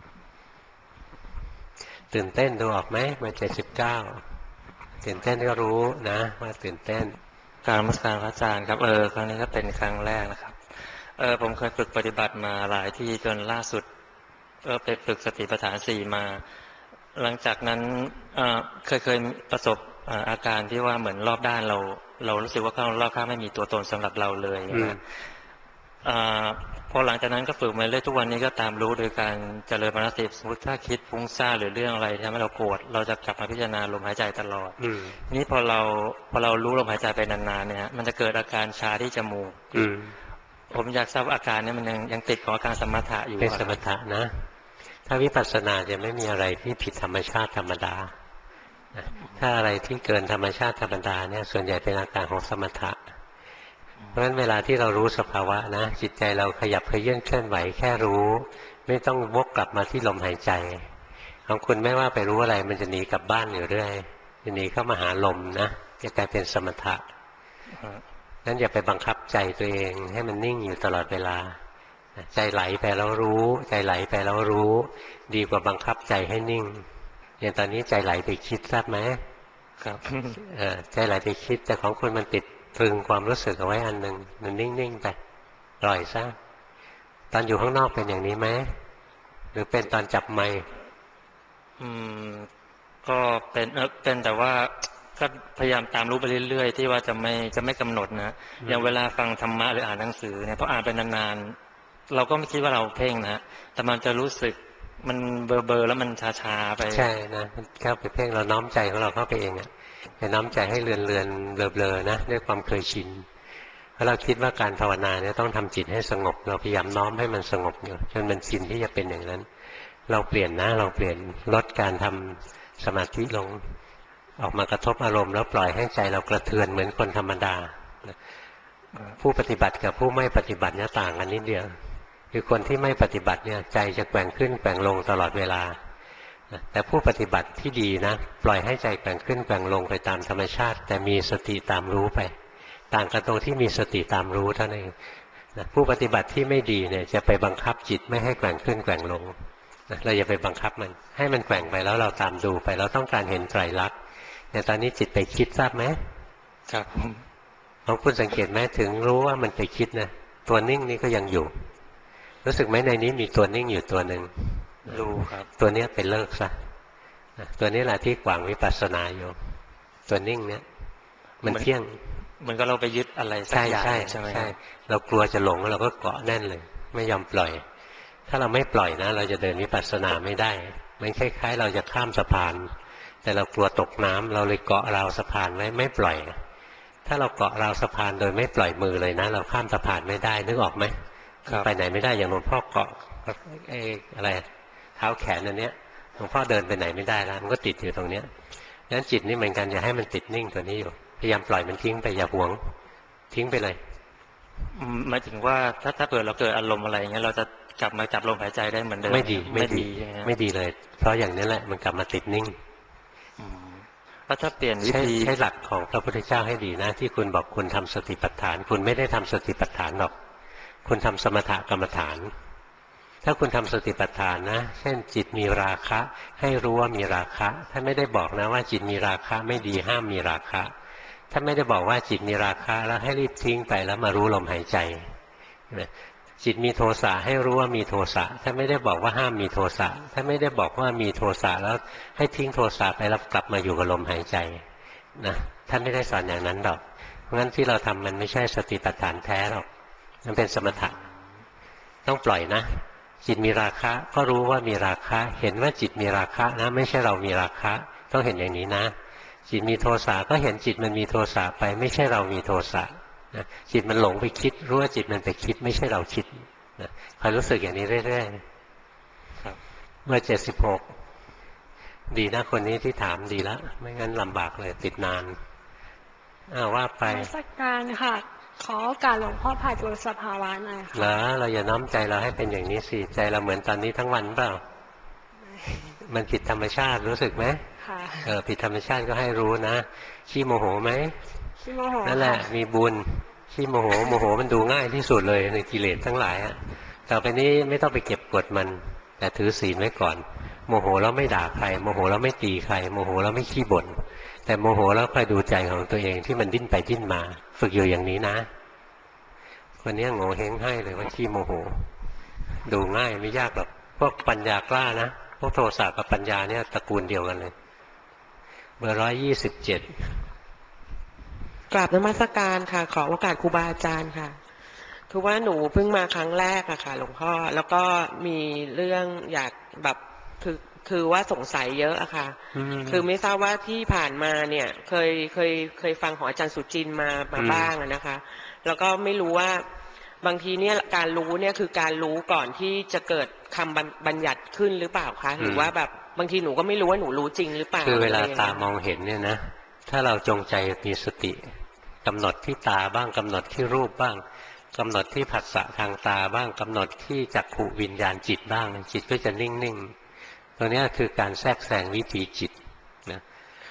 ตื่นเต้นดูออกไหมเบอร์79ตื่นเต้นก็รู้นะว่าตื่นเต้นกรารนมัสการพระอาจารย์ครับครั้งนี้ก็เป็นครั้งแรกนะครับผมเคยฝึกปฏิบัติมาหลายที่จนล่าสุดไปฝึกสติปัฏฐาน4มาหลังจากนั้นเคยประสบอาการที่ว่าเหมือนรอบด้านเรารู้สึกว่ารอบข้างไม่มีตัวตนสำหรับเราเลยนะพอหลังจากนั้นก็ฝึกมาเรื่อยทุกวันนี้ก็ตามรู้โดยการเจริญมรรคสติสมมติถ้าคิดฟุ้งซ่านหรือเรื่องอะไรที่ทำให้เราโกรธเราจะกลับมาพิจารณาลมหายใจตลอดนี้พอเรารู้ลมหายใจไปนานๆเนี่ยมันจะเกิดอาการชาที่จมูกผมอยากทราบอาการนี้มันยังติดของอาการสมถะอยู่เป็นสมถะนะถ้าวิปัสสนาจะไม่มีอะไรที่ผิดธรรมชาติธรรมดาถ้าอะไรที่เกินธรรมชาติธรรมดาเนี่ยส่วนใหญ่เป็นอาการของสมถะเพราะฉะนั้นเวลาที่เรารู้สภาวะนะจิตใจเราขยับเขยื่อนเคลื่อนไหวแค่รู้ไม่ต้องวกกลับมาที่ลมหายใจของคุณไม่ว่าไปรู้อะไรมันจะหนีกลับบ้านอยู่เรื่อยจะหนีเข้ามาหาลมนะจะกลายเป็นสมถะนั้นอย่าไปบังคับใจตัวเองให้มันนิ่งอยู่ตลอดเวลาใจไหลไปแล้วรู้ใจไหลไปแล้วรู้ดีกว่าบังคับใจให้นิ่งอย่างตอนนี้ใจไหลไปคิดทราบไหมครับใจไหลไปคิดแต่ของคุณมันติดตรึงความรู้สึกเอาไว้อันหนึ่งมันนิ่งๆไปปล่อยซะตอนอยู่ข้างนอกเป็นอย่างนี้ไหมหรือเป็นตอนจับไมค์ก็เป็นแต่ว่าก็พยายามตามรู้ไปเรื่อยๆที่ว่าจะไม่กำหนดนะอย่างเวลาฟังธรรมะหรืออ่านหนังสือเนี่ยพออ่านไปนานๆเราก็ไม่คิดว่าเราเพ่งนะแต่มันจะรู้สึกมันเบอแล้วมันชาๆไปใช่นะเข้าไปเพ่งเราน้อมใจของเราเข้าไปเองอะไปน้อมใจให้เลือนๆเบลอๆนะด้วยความเคยชินเพราะเราคิดว่าการภาวนาเนี่ยต้องทำจิตให้สงบเราพยายามน้อมให้มันสงบอยู่จนมันชินที่จะเป็นอย่างนั้นเราเปลี่ยนนะเราเปลี่ยนลดการทำสมาธิลงออกมากระทบอารมณ์แล้วปล่อยให้ใจเรากระเทือนเหมือนคนธรรมดาผู้ปฏิบัติกับผู้ไม่ปฏิบัติเนี่ยต่างกันนิดเดียวคือคนที่ไม่ปฏิบัติเนี่ยใจจะแกว่งขึ้นแกว่งลงตลอดเวลาแต่ผู้ปฏิบัติที่ดีนะปล่อยให้ใจแกว่งขึ้นแกว่งลงไปตามธรรมชาติแต่มีสติตามรู้ไปต่างกันตรงที่มีสติตามรู้เท่านั้นเองผู้ปฏิบัติที่ไม่ดีเนี่ยจะไปบังคับจิตไม่ให้แกว่งขึ้นแกว่งลงเราอย่าไปบังคับมันให้มันแกว่งไปแล้วเราตามดูไปเราต้องการเห็นไตรลักษณ์แต่ตอนนี้จิตไปคิดทราบไหมครับของคุณสังเกตไหมถึงรู้ว่ามันไปคิดนะตัวนิ่งนี่ก็ยังอยู่รู้สึกไหมในนี้มีตัวนิ่งอยู่ตัวหนึ่งรู้ครับตัวนี้ไปเลิกซะตัวนี้แหละที่ขวางวิปัสสนาอยู่ตัวนิ่งเนี่ยมันเที่ยงเหมือนกับเราไปยึดอะไรสักอย่างใช่ไหมใช่เรากลัวจะหลงเราก็เกาะแน่นเลยไม่ยอมปล่อยถ้าเราไม่ปล่อยนะเราจะเดินวิปัสสนาไม่ได้มันคล้ายๆเราจะข้ามสะพานแต่เรากลัวตกน้ำเราเลยเกาะราวสะพานไว้ไม่ปล่อยถ้าเราเกาะราวสะพานโดยไม่ปล่อยมือเลยนะเราข้ามสะพานไม่ได้นึกออกไหมไปไหนไม่ได้อย่างหลวงพ่อเกาะอะไรเท้าแขนอันเนี้ยหลวงพ่อเดินไปไหนไม่ได้แล้วมันก็ติดอยู่ตรงเนี้ยงั้นจิตนี่เหมือนกันอย่าให้มันติดนิ่งตัวนี้อยู่พยายามปล่อยมันทิ้งไปอย่าหวงทิ้งไปเลยหมายถึงว่าถ้าเกิดเราเกิดอารมณ์อะไรอย่างเงี้ยเราจะกลับมาจับลมหายใจได้เหมือนเดิมไม่ดีเลยเพราะอย่างนี้แหละมันกลับมาติดนิ่งแล้วถ้าเปลี่ยนวิธีใช้หลักของพระพุทธเจ้าให้ดีนะที่คุณบอกคุณทำสติปัฏฐานคุณไม่ได้ทำสติปัฏฐานหรอกคุณทำสมถกรรมฐานถ้าคุณทำสติปัฏฐานนะเช่นจิตมีราคะให้รู้ว่ามีราคะท่านไม่ได้บอกนะว่าจิตมีราคะไม่ดีห้ามมีราคะท่านไม่ได้บอกว่าจิตมีราคะแล้วให้รีบทิ้งไปแล้วมารู้ลมหายใจจิตมีโทสะให้รู้ว่ามีโทสะท่านไม่ได้บอกว่าห้ามมีโทสะท่านไม่ได้บอกว่ามีโทสะแล้วให้ทิ้งโทสะไปแล้วกลับมาอยู่กับลมหายใจนะท่านไม่ได้สอนอย่างนั้นหรอกเพราะงั้นที่เราทำมันไม่ใช่สติปัฏฐานแท้หรอกมันเป็นสมถะต้องปล่อยนะจิตมีราคะก็รู้ว่ามีราคะเห็นว่าจิตมีราคะนะไม่ใช่เรามีราคะต้องเห็นอย่างนี้นะจิตมีโทสะก็เห็นจิตมันมีโทสะไปไม่ใช่เรามีโทสะจิตมันหลงไปคิดรู้ว่าจิตมันไปคิดไม่ใช่เราคิดคอยรู้สึกอย่างนี้เรื่อยๆเมื่อ76ดีนะคนนี้ที่ถามดีแล้วไม่งั้นลำบากเลยติดนานว่าไปสักการค่ะขอโอกาสหลวงพ่อพาดูสภาวะหน่อยค่ะแล้วเราอย่าน้อมใจเราให้เป็นอย่างนี้สิใจเราเหมือนตอนนี้ทั้งวันเปล่ามันผิดธรรมชาติรู้สึกไหมค่ะผิดธรรมชาติก็ให้รู้นะขี้โมโหไหมขี้โมโหนั่นแหละมีบุญขี้โมโหโมโหมันดูง่ายที่สุดเลยในกิเลสทั้งหลายต่อไปนี้ไม่ต้องไปเก็บกดมันแต่ถือศีลไว้ก่อนโมโหแล้วไม่ด่าใครโมโหแล้วไม่ตีใครโมโหแล้วไม่ขี้บ่นแต่โมโหแล้วคอยดูใจของตัวเองที่มันดิ้นไปดิ้นมาฝึกอยู่อย่างนี้นะคนนี้โง่เฮงให้เลยว่าขี้โมโหดูง่ายไม่ยากหรอกพวกปัญญากล้านะพวกโทสะกับปัญญาเนี่ยตระกูลเดียวกันเลยเบอร์127 กราบนมัสการค่ะขอโอกาสครูบาอาจารย์ค่ะคือว่าหนูเพิ่งมาครั้งแรกอะค่ะหลวงพ่อแล้วก็มีเรื่องอยากแบบคือว่าสงสัยเยอะอะค่ะคือไม่ทราบว่าที่ผ่านมาเนี่ยเคยฟังของอาจารย์สุจินมาบ้างนะคะแล้วก็ไม่รู้ว่าบางทีเนี่ยการรู้เนี่ยคือการรู้ก่อนที่จะเกิดคำบัญญัติขึ้นหรือเปล่าคะหรือว่าแบบบางทีหนูก็ไม่รู้ว่าหนูรู้จริงหรือเปล่าคือเวลาตามองเห็นเนี่ยนะถ้าเราจงใจมีสติกำหนดที่ตาบ้างกำหนดที่รูปบ้างกำหนดที่ผัสสะทางตาบ้างกำหนดที่จักขุวิญญาณจิตบ้างจิตก็จะนิ่งๆตัวนี้คือการแทรกแซงวิถีจิตนะ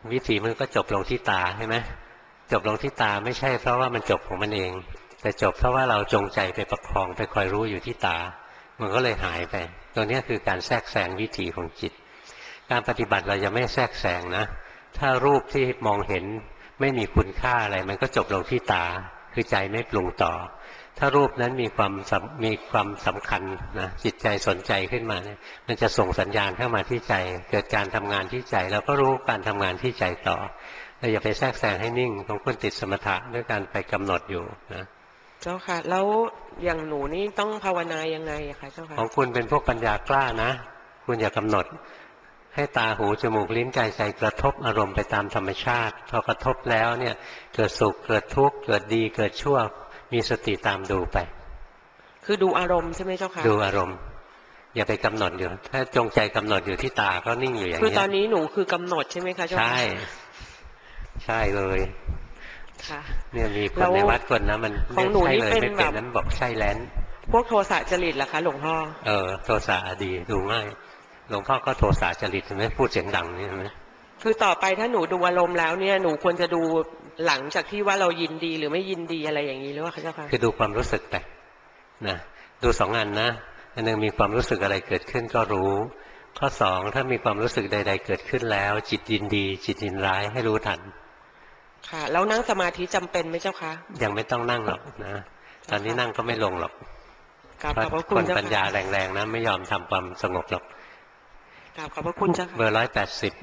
วิถีมันก็จบลงที่ตาใช่ไหมจบลงที่ตาไม่ใช่เพราะว่ามันจบของมันเองแต่จบเพราะว่าเราจงใจไปประคองไปคอยรู้อยู่ที่ตามันก็เลยหายไปตรงนี้คือการแทรกแซงวิถีของจิตการปฏิบัติเราจะไม่แทรกแซงนะถ้ารูปที่มองเห็นไม่มีคุณค่าอะไรมันก็จบลงที่ตาคือใจไม่ปรุงต่อถ้ารูปนั้นมีความสำคัญนะจิตใจสนใจขึ้นมาเนี่ยมันจะส่งสัญญาณเข้ามาที่ใจเกิดการทำงานที่ใจแล้วก็รู้การทำงานที่ใจต่อเราอย่าไปแทรกแซงให้นิ่งของคุณติดสมถะด้วยการไปกำหนดอยู่นะเจ้าค่ะแล้วอย่างหนูนี่ต้องภาวนายังไงอะคะเจ้าค่ะของคุณเป็นพวกปัญญากล้านะคุณอย่ากำหนดให้ตาหูจมูกลิ้นกายใจกระทบอารมณ์ไปตามธรรมชาติพอกระทบแล้วเนี่ยเกิดสุขเกิดทุกข์เกิดดีเกิดชั่วมีสติตามดูไปคือดูอารมณ์ใช่ไหมเจ้าค่ะดูอารมณ์อย่าไปกำหนดอยู่ถ้าจงใจกำหนดอยู่ที่ตาก็นิ่งอยู่อย่างนี้คือตอนนี้หนูคือกำหนดใช่ไหมคะเจ้าค่ะใช่เลยค่ะเนี่ยมีคนในวัดคนนะมันของหนูนี่เป็นแบบนั้นบอกใช่แลนพวกโทสะจริตเหรอคะหลวงพ่อโทสะดีดูง่ายหลวงพ่อก็โทสะจริตใช่ไหมพูดเสียงดังนี่ใช่ไหมคือต่อไปถ้าหนูดูอารมณ์แล้วเนี่ยหนูควรจะดูหลังจากที่ว่าเรายินดีหรือไม่ยินดีอะไรอย่างนี้หรือว่าคะเจ้าค่ะคือดูความรู้สึกไปนะดูสองอันนะอันหนึ่งมีความรู้สึกอะไรเกิดขึ้นก็รู้ข้อสองถ้ามีความรู้สึกใดๆเกิดขึ้นแล้วจิตยินดีจิตยินร้ายให้รู้ทันค่ะแล้วนั่งสมาธิจำเป็นไหมเจ้าคะยังไม่ต้องนั่งหรอกนะตอนนี้นั่งก็ไม่ลงหรอกขอบพระคุณคนปัญญาแรงๆนะไม่ยอมทำความสงบหรอกขอบพระคุณเจ้าค่ะเบอร์180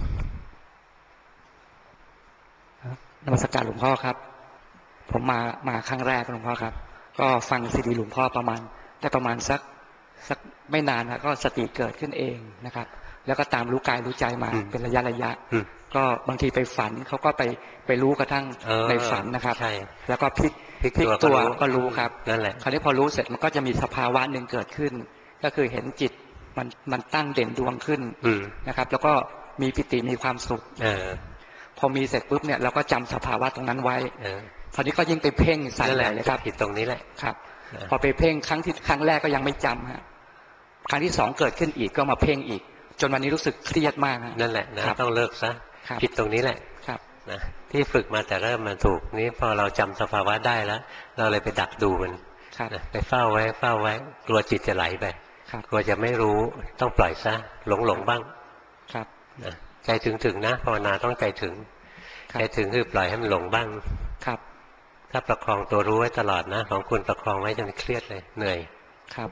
นมัสการหลวงพ่อครับผมมาครั้งแรกหลวงพ่อครับก็ฟังซีดีหลวงพ่อประมาณสักไม่นานนะก็สติเกิดขึ้นเองนะครับแล้วก็ตามรู้กายรู้ใจมาเป็นระยะก็บางทีไปฝันเขาก็ไปรู้กระทั่งในฝันนะครับแล้วก็พลิกตัวก็รู้ครับนั่นแหละคราวนี้พอรู้เสร็จมันก็จะมีสภาวะหนึ่งเกิดขึ้นก็คือเห็นจิตมันตั้งเด่นดวงขึ้นนะครับแล้วก็มีปิติมีความสุขพอมีเสร็จปุ๊บเนี่ยเราก็จำสภาวะตรงนั้นไว้คราวนี้ก็ยิ่งไปเพ่งใส่เลยครับผิดตรงนี้แหละครับพอไปเพ่งครั้งแรกก็ยังไม่จำฮะครั้งที่สองเกิดขึ้นอีกก็มาเพ่งอีกจนวันนี้รู้สึกเครียดมากนั่นแหละนะต้องเลิกซะผิดตรงนี้แหละนะที่ฝึกมาแต่เริ่มมันถูกนี้พอเราจำสภาวะได้แล้วเราเลยไปดักดูมันไปเฝ้าไว้กลัวจิตจะไหลไปกลัวจะไม่รู้ต้องปล่อยซะหลงบ้างใจถึงนะภาวนาต้องใจถึงคือปล่อยให้มันหลงบ้างครับถ้าประคองตัวรู้ไว้ตลอดนะของคุณประคองไว้จนเครียดเลยเหนื่อยครับ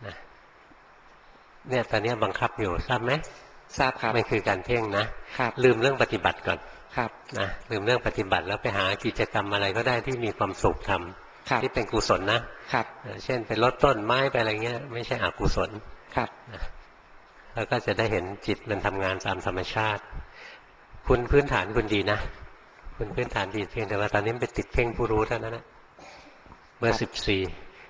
เนี่ยตอนนี้บังคับอยู่ทราบไหมทราบครับมันคือการเพ่งนะลืมเรื่องปฏิบัติก่อนนะลืมเรื่องปฏิบัติแล้วไปหากิจกรรมอะไรก็ได้ที่มีความสุขทำที่เป็นกุศลนะครับเช่นไปรดต้นไม้ไปอะไรเงี้ยไม่ใช่อกุศลครับแล้วก็จะได้เห็นจิตมันทำงานตามธรรมชาติคุณพื้นฐานคุณดีนะคุณพื้นฐานดีเพียงแต่ว่าตอนนี้ไปติดเพ่งผู้รู้เท่านั้นนะเบอร์14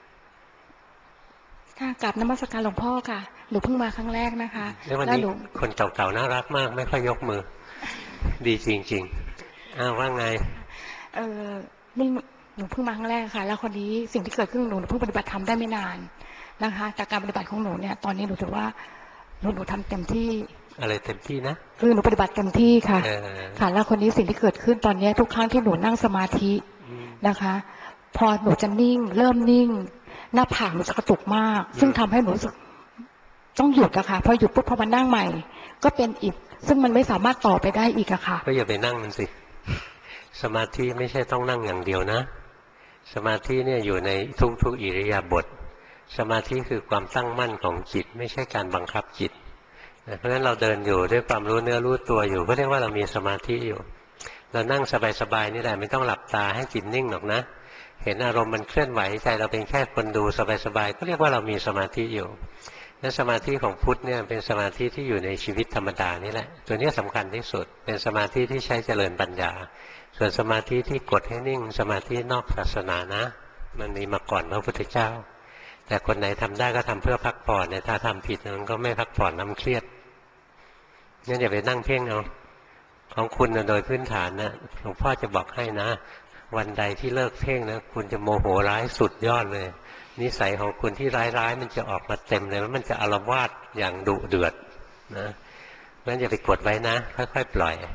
ค่ะกลับนมัสการหลวงพ่อค่ะหนูเพิ่งมาครั้งแรกนะคะแล้วหนูคนเก่าๆน่ารักมากไม่ค่อยยกมือดีจริงๆว่าไงนี่หนูเพิ่งมาครั้งแรกค่ะแล้วคนนี้สิ่งที่เกิดขึ้นหนูเพิ่งปฏิบัติทำได้ไม่นานนะคะแต่การปฏิบัติของหนูเนี่ยตอนนี้หนูถือว่าหนูทำเต็มที่อะไรเต็มที่นะคือหนูปฏิบัติเต็มที่ค่ะค่ะแล้วคนนี้สิ่งที่เกิดขึ้นตอนนี้ทุกครั้งที่หนูนั่งสมาธินะคะพอหนูจะนิ่งเริ่มนิ่งหน้าผากหนูจะกระตุกมากซึ่งทำให้หนูรู้สึกต้องหยุดอะค่ะพอหยุดปุ๊บพอมานั่งใหม่ก็เป็นอีกซึ่งมันไม่สามารถต่อไปได้อีกอะค่ะก็อย่าไปนั่งมันสิสมาธิไม่ใช่ต้องนั่งอย่างเดียวนะสมาธิเนี่ยอยู่ในทุกอิริยาบถสมาธิคือความตั้งมั่นของจิตไม่ใช่การบังคับจิตเพราะฉะนั้นเราเดินอยู่ด้วยความรู้เนื้อรู้ตัวอยู่ก็เรียกว่าเรามีสมาธิอยู่เรานั่งสบายๆนี่แหละไม่ต้องหลับตาให้จิตนิ่งหรอกนะเห็นอารมณ์มันเคลื่อนไหวใจเราเป็นแค่คนดูสบายๆก็เรียกว่าเรามีสมาธิอยู่นั่นสมาธิของพุทธเนี่ยเป็นสมาธิที่อยู่ในชีวิตธรรมดานี่แหละตัวนี้สำคัญที่สุดเป็นสมาธิที่ใช้เจริญปัญญาส่วนสมาธิที่กดให้นิ่งสมาธินอกศาสนานะมันมีมาก่อนพระพุทธเจ้าแต่คนไหนทำได้ก็ทำเพื่อพักผ่อนเนี่ยถ้าทำผิดมันก็ไม่พักผ่อนน้ำเครียดงั้นอย่าไปนั่งเพ่งเอาของคุณโดยพื้นฐานนะหลวงพ่อจะบอกให้นะวันใดที่เลิกเพ่งนะคุณจะโมโหร้ายสุดยอดเลยนิสัยของคุณที่ร้ายมันจะออกมาเต็มเลยมันจะอาละวาดอย่างดุเดือดนะงั้นอย่าไปกดไว้นะค่อยๆปล่อย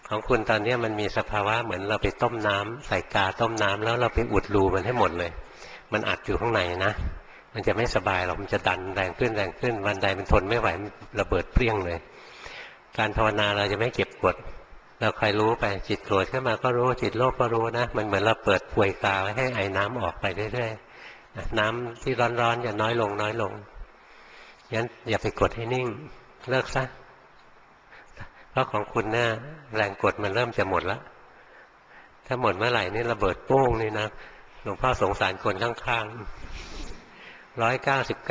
ของคุณตอนนี้มันมีสภาวะเหมือนเราไปต้มน้ำใส่กาต้มน้ำแล้วเราไปอุดรูมันให้หมดเลยมันอัดอยู่ข้างในนะมันจะไม่สบายหรอกมันจะดันแรงขึ้นแรงขึ้นวันใดมันทนไม่ไหวระเบิดเปรี้ยงเลยการภาวนาเราจะไม่เก็บกดเราคอยรู้ไปจิตโกรธขึ้นมาก็รู้จิตโลภก็รู้นะมันเหมือนเราเปิดพวยกาไว้ให้ไอ้น้ำออกไปเรื่อยๆน้ำที่ร้อนๆจะน้อยลงน้อยลงงั้นอย่าไปกดให้นิ่งเลิกซะเพราะของคุณเนี่ยแรงกดมันเริ่มจะหมดแล้วถ้าหมดเมื่อไหร่นี่ระเบิดโป้งนี่นะหลวงพ่อสงสารคนข้างๆ199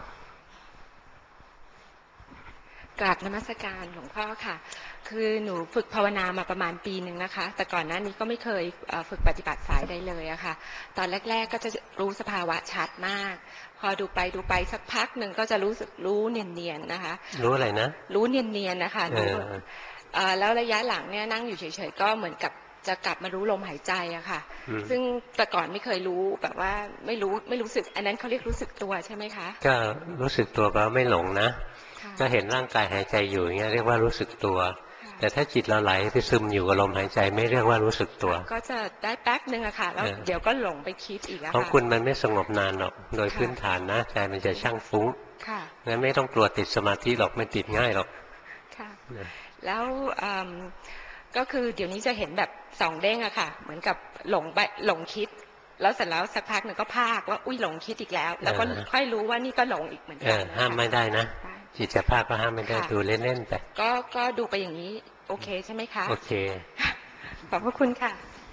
กราบนมัสการหลวงพ่อค่ะคือหนูฝึกภาวนามาประมาณปีหนึ่งนะคะแต่ก่อนหน้านี้ก็ไม่เคยฝึกปฏิบัติสายใดเลยอะค่ะตอนแรกๆก็จะรู้สภาวะชัดมากพอดูไปสักพักหนึ่งก็จะรู้เนียนๆนะคะรู้อะไรนะรู้เนียนๆนะคะแล้วระยะหลังเนี่ยนั่งอยู่เฉยๆก็เหมือนกับจะกลับมารู้ลมหายใจอะค่ะซึ่งแต่ก่อนไม่เคยรู้แบบว่าไม่รู้สึกอันนั้นเขาเรียกรู้สึกตัวใช่ไหมคะก็รู้สึกตัวก็ไม่หลงนะก็เห็นร่างกายหายใจอยู่อย่างเงี้ยเรียกว่ารู้สึกตัวแต่ถ้าจิตเราไหลไปซึมอยู่กับลมหายใจไม่เรียกว่ารู้สึกตัวก็จะได้แป๊บนึงอะค่ะแล้วเดี๋ยวก็หลงไปคิดอีกแล้วของคุณมันไม่สงบนานหรอกโดยพื้นฐานนะใจมันจะช่างฟุ้งงั้นไม่ต้องกลัวติดสมาธิหรอกไม่ติดง่ายหรอกค่ะแล้วก็คือเดี๋ยวนี้จะเห็นแบบสองเด้งอะค่ะเหมือนกับหลงคิดแล้วเสร็จแล้วสักพักหนึ่งก็พากว่าอุ้ยหลงคิดอีกแล้วแล้วก็ค่อยรู้ว่านี่ก็หลงอีกเหมือนกันห้ามไม่ได้นะจิตจะพากก็ห้ามไม่ได้ดูเล่นๆไปก็ดูไปอย่างนี้โอเคใช่ไหมคะโอเคขอบพระคุณค่ะ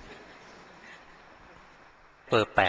เบอร์8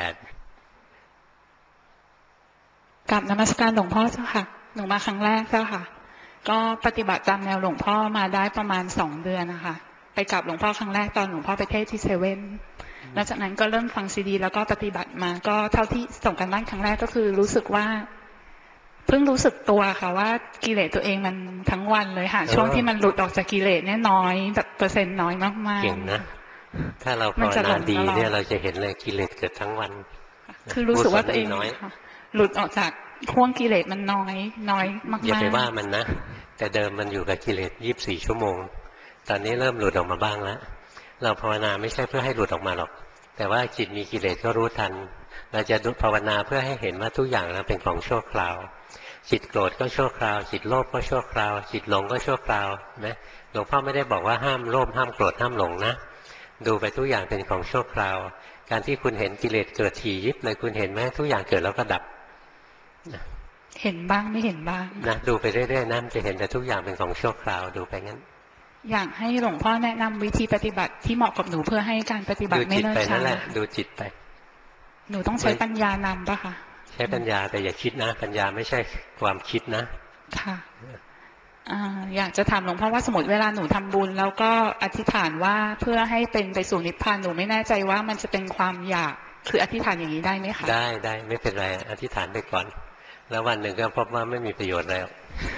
กับนมัสการหลวงพ่อเจ้าค่ะหนูมาครั้งแรกเจ้าค่ะก็ปฏิบัติตามแนวหลวงพ่อมาได้ประมาณ2 เดือนนะคะไปกับหลวงพ่อครั้งแรกตอนหลวงพ่อไปเทศที่เซเว่นหลังจากนั้นก็เริ่มฟังซีดีแล้วก็ปฏิบัติมาก็เท่าที่ส่งกันบ้านครั้งแรกก็คือรู้สึกว่าเพิ่งรู้สึกตัวค่ะว่ากิเลสตัวเองมันทั้งวันเลยค่ะช่วงที่มันหลุดออกจากกิเลสเนี่ยน้อยแบบเปอร์เซ็นต์น้อยมากๆเก่งนะถ้าเราภาวนาดีเนี่ยเราจะเห็นเลยกิเลสเกิดทั้งวันคือรู้สึกว่าตัวเองหลุดออกจากห่วงกิเลสมันน้อยมากๆอย่าไปว่ามันนะแต่เดิมมันอยู่กับกิเลส24 ชั่วโมงตอนนี้เริ่มหลุดออกมาบ้างแล้วเราภาวนาไม่ใช่เพื่อให้หลุดออกมาหรอกแต่ว่าจิตมีกิเลสก็รู้ทันเราจะภาวนาเพื่อให้เห็นว่าทุกอย่างนั้นเป็นของชั่วคราวจิตโกรธก็ชั่วคราวจิตโลภก็ชั่วคราวจิตหลงก็ชั่วคราวนะหลวงพ่อไม่ได้บอกว่าห้ามโลภห้ามโกรธห้ามหลงนะดูไปทุกอย่างเป็นของชั่วคราวการที่คุณเห็นกิเลสเกิดถี่ยิบเลยคุณเห็นไหมทุกอย่างเกิดแล้วก็ดับเห็นบ้างไม่เห็นบ้างนะดูไปเรื่อยๆนั่นจะเห็นแต่ทุกอย่างเป็นของชั่วคราวดูไปงั้นอยากให้หลวงพ่อแนะนำวิธีปฏิบัติที่เหมาะกับหนูเพื่อให้การปฏิบัติไม่เนิ่นช้าดูจิตไปหนูต้องใช้ปัญญานำปะคะใช้ปัญญาแต่อย่าคิดนะปัญญาไม่ใช่ความคิดนะค่ะอยากจะถามหลวงพ่อว่าสมมติเวลาหนูทำบุญแล้วก็อธิษฐานว่าเพื่อให้เป็นไปสู่นิพพานหนูไม่แน่ใจว่ามันจะเป็นความอยากคืออธิษฐานอย่างนี้ได้ไหมคะได้ไม่เป็นไรอธิษฐานไปก่อนแล้ววันหนึ่งก็พบว่าไม่มีประโยชน์แล้ว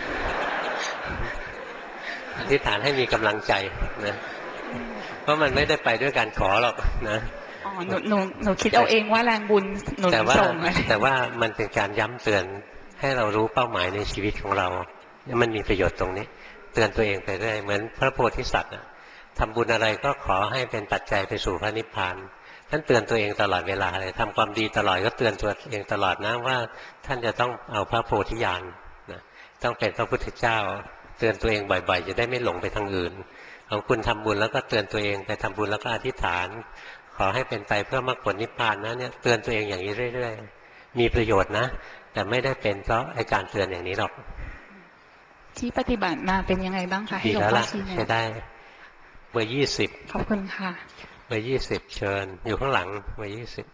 อธิษฐานให้มีกำลังใจนะเพราะมันไม่ได้ไปด้วยการขอหรอกนะหนูคิดเอาเองว่าแรงบุญหนูส่งแต่ว่ามันเป็นการย้ำเตือนให้เรารู้เป้าหมายในชีวิตของเรามันมีประโยชน์ตรงนี้เตือนตัวเองไปเรื่อยเหมือนพระโพธิสัตว์ทำบุญอะไรก็ขอให้เป็นปัจจัยไปสู่พระนิพพานท่านเตือนตัวเองตลอดเวลาเลยทำความดีตลอดก็เตือนตัวเองตลอดนะว่าท่านจะต้องเอาพระโพธิญาณนะต้องเป็นพระพุทธเจ้าเตือนตัวเองบ่อยๆจะได้ไม่หลงไปทางอื่นของคุณทำบุญแล้วก็เตือนตัวเองไปทำบุญแล้วก็อธิษฐานขอให้เป็นไปเพื่อมรรคผลนิพพานนะเนี่ยเตือนตัวเองอย่างนี้เรื่อยๆมีประโยชน์นะแต่ไม่ได้เป็นเพราะไอ้การเตือนอย่างนี้หรอกที่ปฏิบัติมาเป็นยังไงบ้างคะให้หลวงพ่อชี้แนะใช่ได้เบอร์20 ขอบคุณค่ะเบอร์20เชิญอยู่ข้างหลังเบอร์20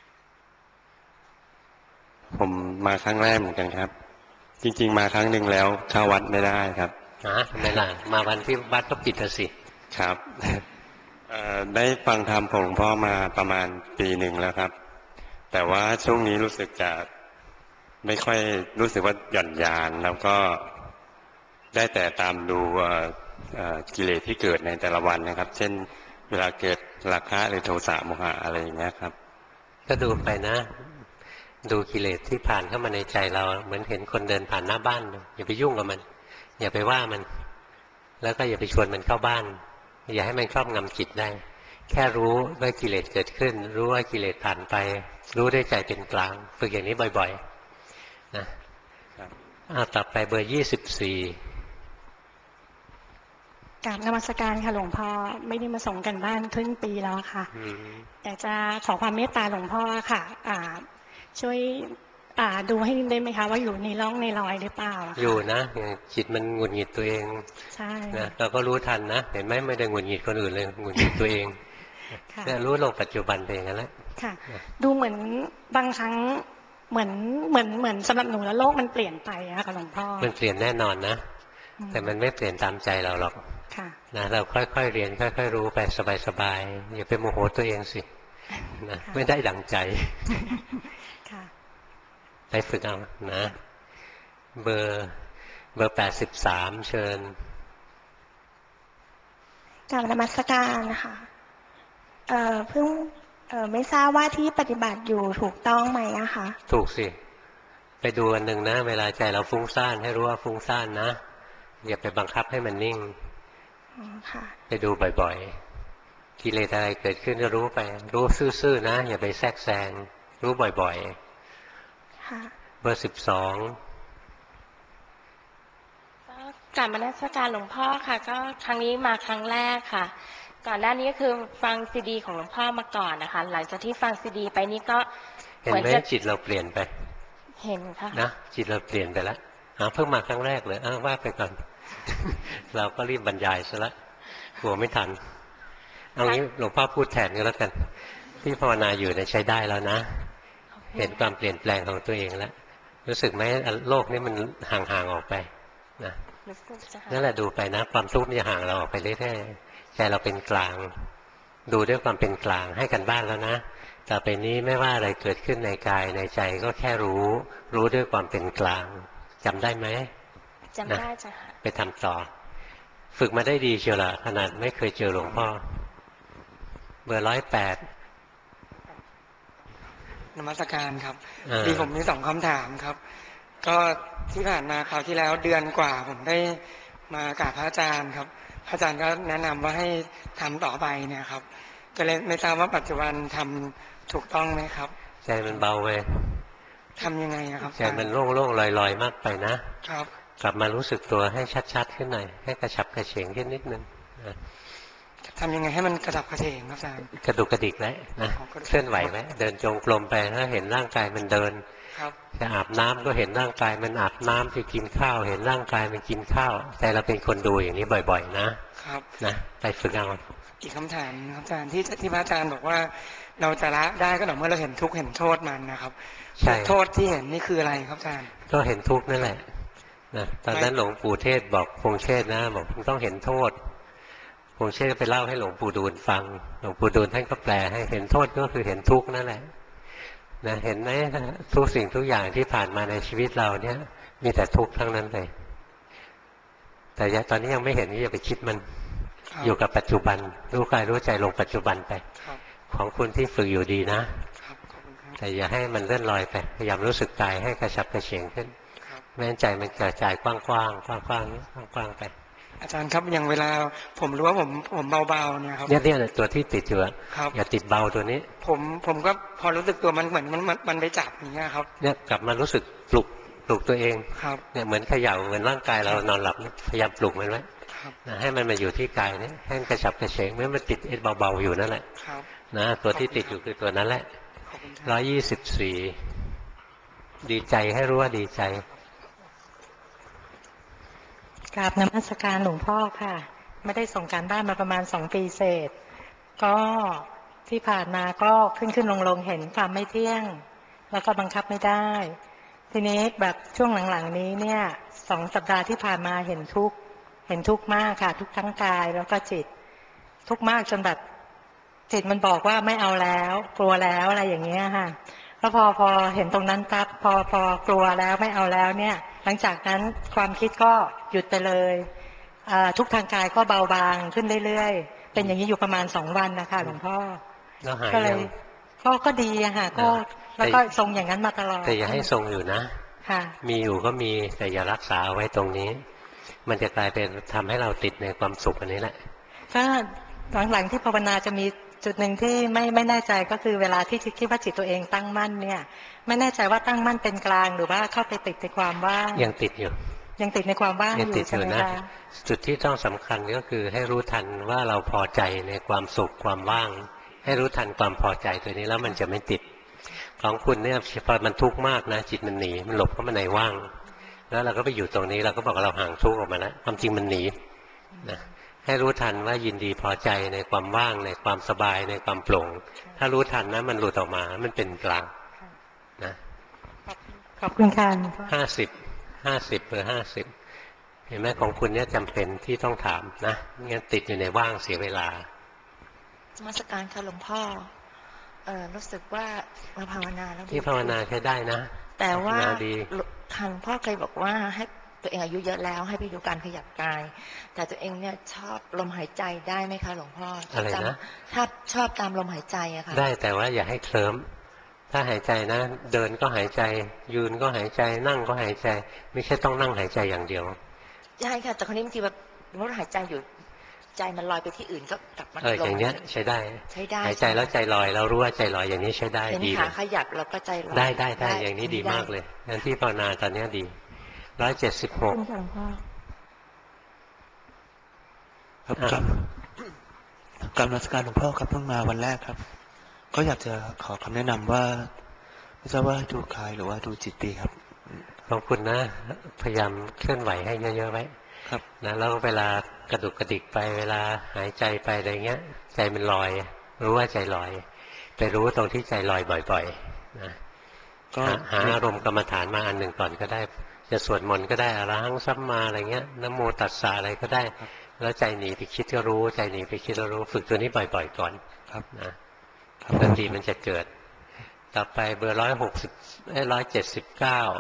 ผมมาครั้งแรกเหมือนกันครับจริงๆมาครั้งหนึ่งแล้วเข้าวัดไม่ได้ครับทำไมล่ะมาวันที่วัดก็ปิดสิครับได้ฟังธรรมของหลวงพ่อมาประมาณปีหนึ่งแล้วครับแต่ว่าช่วงนี้รู้สึกจะไม่ค่อยรู้สึกว่าหย่อนยานแล้วก็ได้แต่ตามดูกิเลสที่เกิดในแต่ละวันนะครับเช่นเวลาเกิดราคะหรือโทสะโมหะอะไรอย่างเงี้ยครับก็ดูไปนะดูกิเลสที่ผ่านเข้ามาในใจเราเหมือนเห็นคนเดินผ่านหน้าบ้านอย่าไปยุ่งกับมันอย่าไปว่ามันแล้วก็อย่าไปชวนมันเข้าบ้านอย่าให้มันครอบงำจิตได้แค่รู้ว่ากิเลสเกิดขึ้นรู้ว่ากิเลสผ่านไปรู้ด้วยใจเป็นกลางฝึกอย่างนี้บ่อยๆนะต่อไปเบอร์24 กราบนมัสการค่ะหลวงพ่อไม่ได้มาส่งกันบ้านครึ่งปีแล้วค่ะอยากจะขอความเมตตาหลวงพ่อค่ะช่วยดูให้ได้ไหมคะว่าอยู่ในร่องในรอยหรือเปล่าอยู่นะจิตมันหงุดหงิดตัวเองใช่นะเราก็รู้ทันนะเห็นไหมไม่ได้หงุดหงิดคนอื่นเลยหงุดหงิดตัวเองเนี่ยรู้ลงปัจจุบันไปอย่างนั้นแหละค่ะดูเหมือนบางครั้งเหมือนสำหรับหนูแล้วโลกมันเปลี่ยนไปอะค่ะหลวงพ่อมันเปลี่ยนแน่นอนนะแต่มันไม่เปลี่ยนตามใจเราหรอกนะเราค่อยๆเรียนค่อยๆรู้ไปสบายๆอย่าไปโมโหตัวเองสินะไม่ได้ดั่งใจไปฝึกเอานะเบอร์83เชิญกราบนมัสการนะคะเพิ่งไม่ทราบว่าที่ปฏิบัติอยู่ถูกต้องไหมอะคะถูกสิไปดูอันหนึ่งนะเวลาใจเราฟุ้งซ่านให้รู้ว่าฟุ้งซ่านนะอย่าไปบังคับให้มันนิ่งไปดูบ่อยๆกิเลสอะไรเกิดขึ้นก็รู้ไปรู้ซื่อๆนะอย่าไปแทรกแซงรู้บ่อยๆเบอร์12 กราบนมัสการหลวงพ่อค่ะก็ครั้งนี้มาครั้งแรกค่ะก่อนหน้านี้ก็คือฟังซีดีของหลวงพ่อมาก่อนนะคะหลังจากที่ฟังซีดีไปนี่ก็เห็นไหมจิตเราเปลี่ยนไปเห็นค่ะนะจิตเราเปลี่ยนไปแล้วเพิ่งมาครั้งแรกเลยว่าไปก่อน เราก็รีบบรรยายซะละกลัวไม่ทันเอางี้หลวงพ่อพูดแทนก็แล้วกันที่ภาวนาอยู่เนี่ยใช้ได้แล้วนะเห็นความเปลี่ยนแปลงของตัวเองแล้วรู้สึกไหมโลกนี้มันห่างๆออกไปนะนั่นแหละดูไปนะความทุกข์มันจะห่างเราออกไปเรื่อยๆใจเราเป็นกลางดูด้วยความเป็นกลางให้กันบ้านแล้วนะต่อไปนี้ไม่ว่าอะไรเกิดขึ้นในกายในใจก็แค่รู้ด้วยความเป็นกลางจำได้ไหมจำได้จ้ะไปทำต่อฝึกมาได้ดีเชียวล่ะขนาดไม่เคยเจอหลวงพ่อเบอร์108 นมัสการครับดีผมมี2คำถามครับก็ที่ผ่านมาคราวที่แล้วเดือนกว่าผมได้มากราบพระอาจารย์ครับพระอาจารย์ก็แนะนำว่าให้ทำต่อไปเนี่ยครับก็เลยไม่ทราบว่าปัจจุบันทำถูกต้องไหมครับใจมันเบาไปทำยังไงครับใจมันโล่งๆลอยๆมากไปนะครับกลับมารู้สึกตัวให้ชัดๆขึ้นหน่อยให้กระฉับกระเฉงขึ้นนิดนึงทำยังไงให้มันกระฉับกระเฉงครับอาจารย์กระดุกกระดิกไว้นะเคลื่อนไหวไว้เดินจงกรมไปถ้าเห็นร่างกายมันเดินจะอาบน้ำก็เห็นร่างกายมันอาบน้ำจะกินข้าวเห็นร่างกายมันกินข้าวแต่เราเป็นคนดูอย่างนี้บ่อยๆนะครับนะไปฝึกเอาอีกคำถามครับอาจารย์ที่พระอาจารย์บอกว่าเราจะละได้ก็ต่อเมื่อเราเห็นทุกข์เห็นโทษมันนะครับโทษที่เห็นนี่คืออะไรครับอาจารย์ก็เห็นทุกข์นั่นแหละนะตอนนั้นหลวงปู่เทศบอกพงเชษนะบอกต้องเห็นโทษพงเชษไปเล่าให้หลวงปู่ดูลฟังหลวงปู่ดูลท่านก็แปลให้เห็นโทษก็คือเห็นทุกข์นั่นแหละนะเห็นไหมทุกสิ่งทุกอย่างที่ผ่านมาในชีวิตเราเนี่ยมีแต่ทุกข์ทั้งนั้นเลยแต่ตอนนี้ยังไม่เห็นนี่อย่าไปคิดมันอยู่กับปัจจุบันรู้กายรู้ใจลงปัจจุบันไปของคุณที่ฝึกอยู่ดีนะแต่อย่าให้มันเลื่อนลอยไปพยายามรู้สึกกายให้กระฉับกระเฉงขึ้นแม้ใจมันกระจายกว้างๆกว้างๆไปอาจารย์ครับอย่างเวลาผมรู้ว่าผมเบาๆเนี่ยครับเนี่ยตัวที่ติดอยู่อย่าติดเบาตัวนี้ผมก็พอรู้สึกตัวมันเหมือนมันไปจับอย่างเงี้ยครับเนี่ยกลับมารู้สึกปลุกตัวเองเนี่ยเหมือนเขย่าเหมือนร่างกายเรานอนหลับพยายามปลุกมันไว้ให้มันมาอยู่ที่กายนี่ให้กระฉับกระเฉงไม่มันติดเบาๆอยู่นั่นแหละนะตัวที่ติดอยู่คือตัวนั้นแหละ124ดีใจให้รู้ว่าดีใจกราบนมัสการหลวงพ่อค่ะไม่ได้ส่งการบ้านมาประมาณ2 ปีเศษก็ที่ผ่านมาก็ขึ้นลงเห็นความไม่เที่ยงแล้วก็บังคับไม่ได้ทีนี้แบบช่วงหลังๆนี้เนี่ย2 สัปดาห์ที่ผ่านมาเห็นทุกข์มากค่ะทุกทั้งกายแล้วก็จิตทุกข์มากจนแบบจิตมันบอกว่าไม่เอาแล้วกลัวแล้วอะไรอย่างเงี้ยค่ะแล้วพอเห็นตรงนั้นปั๊บพอกลัวแล้วไม่เอาแล้วเนี่ยหลังจากนั้นความคิดก็หยุดไปเลยทุกทางกายก็เบาบางขึ้นเรื่อยๆเป็นอย่างนี้อยู่ประมาณ2 วันนะคะหลวงพ่อก็เลยก็ดีอะค่ะก็แล้วก็ทรงอย่างนั้นมาตลอดแต่อย่าให้ทรงอยู่นะมีอยู่ก็มีแต่อย่ารักษาไว้ตรงนี้มันจะกลายเป็นทำให้เราติดในความสุขอันนี้แหละก็หลังๆที่ภาวนาจะมีจุดหนึ่งที่ไม่แน่ใจก็คือเวลาที่คิดว่าจิตตัวเองตั้งมั่นเนี่ยไม่แน่ใจว่าตั้งมั่นเป็นกลางหรือว่าเข้าไปติดในความว่างยังติดอยู่ยังติดในความว่างอยู่ใช่ไหมคะจุดที่ต้องสำคัญก็คือให้รู้ทันว่าเราพอใจในความสุขความว่างให้รู้ทันความพอใจตัวนี้แล้วมันจะไม่ติดของคุณเนี่ยพอมันทุกข์มากนะจิตมันหนีมันหลบเข้ามาในว่างแล้วเราก็ไปอยู่ตรงนี้เราก็บอกว่าเราห่างทุกข์ออกมาแล้วความจริงมันหนีนะให้รู้ทันว่ายินดีพอใจในความว่างในความสบายในความโปร่งถ้ารู้ทันนะมันหลุดออกมามันเป็นกลางนะขอบคุณค่ะ 50 หรือ 50เห็นไหมของคุณเนี่ยจำเป็นที่ต้องถามนะงั้นติดอยู่ในว่างเสียเวลานมัสการค่ะหลวงพ่อรู้สึกว่ามาภาวนาแล้วที่ภาวนาใช้ได้นะแต่ว่าทางพ่อเคยบอกว่าให้ตัวเองอายุเยอะแล้วให้ไปดูการขยับกายแต่ตัวเองเนี่ยชอบลมหายใจได้ไหมคะหลวงพ่ออะไรนะชอบตามลมหายใจอะค่ะได้แต่ว่าอย่าให้เคลิ้มถ้าหายใจนะเดินก็หายใจยืนก็หายใจนั่งก็หายใจไม่ใช่ต้องนั่งหายใจอย่างเดียวใช่ค่ะแต่คราวนี้บางทีแบบเราหายใจอยู่ใจมันลอยไปที่อื่นก็กลับมาลงอย่างเนี้ยใช้ได้หายใจแล้วใจลอยเรารู้ว่าใจลอยอย่างนี้ใช้ได้ดีเลยขยับแล้วก็ใจลอยได้อย่างนี้ดีมากเลยงั้นที่ภาวนาตอนนี้ดี176 ครับกรรมนมัสการหลวงพ่อครับเพิ่งมาวันแรกครับก็อยากจะขอคำแนะนำว่าไม่ทราบว่าดูกายหรือว่าดูจิตดีครับของคุณนะพยายามเคลื่อนไหวให้เยอะๆไว้ครับนะแล้วเวลากระดุกกระดิกไปเวลาหายใจไปอะไรเงี้ยใจมันลอยรู้ว่าใจลอยไปรู้ตรงที่ใจลอยบ่อยๆนะก็หาอารมณ์กรรมฐานมาอันหนึ่งก่อนก็ได้จะสวดมนต์ก็ได้อรหังสัมมาอะไรเงี้ยนะโมตัสสะอะไรก็ได้แล้วใจหนีไปคิดก็รู้ใจหนีไปคิดก็รู้ฝึกตัวนี้บ่อยๆก่อนครับนะสติมันจะเกิดต่อไปเบอร์179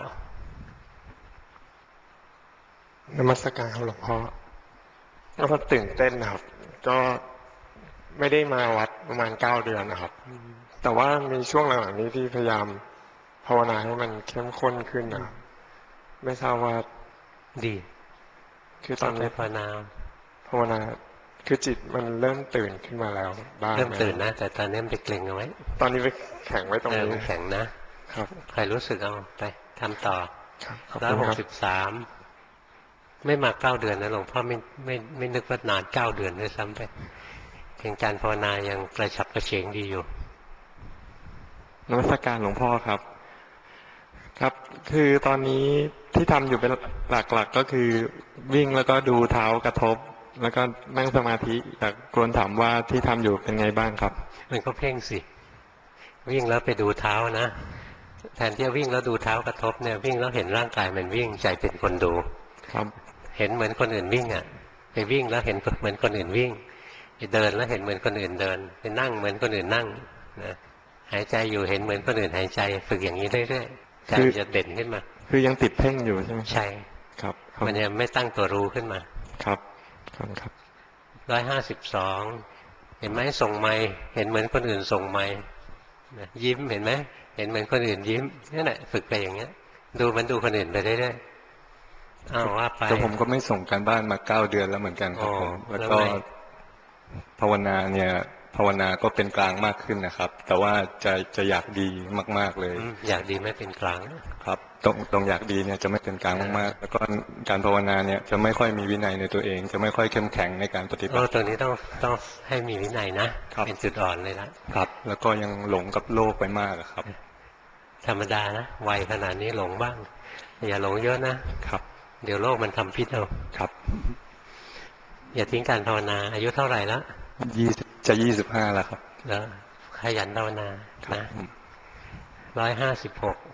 นมัสการครับหลวงพ่อก็ตื่นเต้นนะครับก็ไม่ได้มาวัดประมาณ9 เดือนนะครับแต่ว่ามีช่วงหลังๆนี้ที่พยายามภาวนาให้มันเข้มข้นขึ้นนะครับไม่ทราบว่าดีคือตอนนี้ภาวนาคือจิตมันเริ่มตื่นขึ้นมาแล้วบ้างเริ่มตื่นนะแต่ตอนนี้มันไปเกร็งเอาไว้ตอนนี้ไปแข็งไว้ตรงนี้แข็งนะครับใครรู้สึกเอาไปทำต่อ163ไม่มา9 เดือนนะหลวงพ่อไม่นึกว่านาน9 เดือนด้วยซ้ำไปเพียงการภาวนายังกระฉับกระเฉงดีอยู่นมัสการหลวงพ่อครับครับคือตอนนี้ที่ทำอยู่เป็นหลักๆก็คือวิ่งแล้วก็ดูเท้ากระทบแล้วก็นั่งสมาธิแต่ควรถามว่าที่ทำอยู่เป็นไงบ้างครับมันก็เพ่งสิวิ่งแล้วไปดูเท้านะแทนที่จะวิ่งแล้วดูเท้ากระทบเนี่ยวิ่งแล้วเห็นร่างกายมันวิ่งใจเป็นคนดูครับเห็นเหมือนคนอื่นวิ่งอ่ะไปวิ่งแล้วเห็นเหมือนคนอื่นวิ่งไปเดินแล้วเห็นเหมือนคนอื่นเดินไปนั่งเหมือนคนอื่นนั่งนะหายใจอยู่เห็นเหมือนคนอื่นหายใจฝึกอย่างนี้เรื่อยๆใจจะเด่นขึ้นมาคือยังติดเพ่งอยู่ใช่ไหมใช่ครับมันยังไม่ตั้งตัวรู้ขึ้นมาครับ 152เห็นไหมส่งไมเห็นเหมือนคนอื่นส่งไมยิ้มเห็นไหมเห็นเหมือนคนอื่นยิ้มนี่แหละฝึกไปอย่างเงี้ยดูมันดูคนอื่นไปเรื่อยๆอ้าวว่าไปแต่ผมก็ไม่ส่งการบ้านมา9 เดือนแล้วเหมือนกันครับผมแล้วก็ภาวนาเนี่ยภาวนาก็เป็นกลางมากขึ้นนะครับแต่ว่าจะอยากดีมากๆเลยอยากดีไม่เป็นกลางครับตรงอยากดีเนี่ยจะไม่เป็นกลางมากๆแล้วก็การภาวนาเนี่ยจะไม่ค่อยมีวินัยในตัวเองจะไม่ค่อยเข้มแข็งในการปฏิบัติตัวนี้ต้องให้มีวินัยนะเป็นจุดอ่อนเลยนะครับแล้วก็ยังหลงกับโลกไปมากครับธรรมดานะวัยขนาดนี้หลงบ้างอย่าหลงเยอะนะครับเดี๋ยวโลกมันทำพิษเอาครับอย่าทิ้งการภาวนาอายุเท่าไหร่แล้วจะ25แล้วครับแล้วขยันภาวนานะ156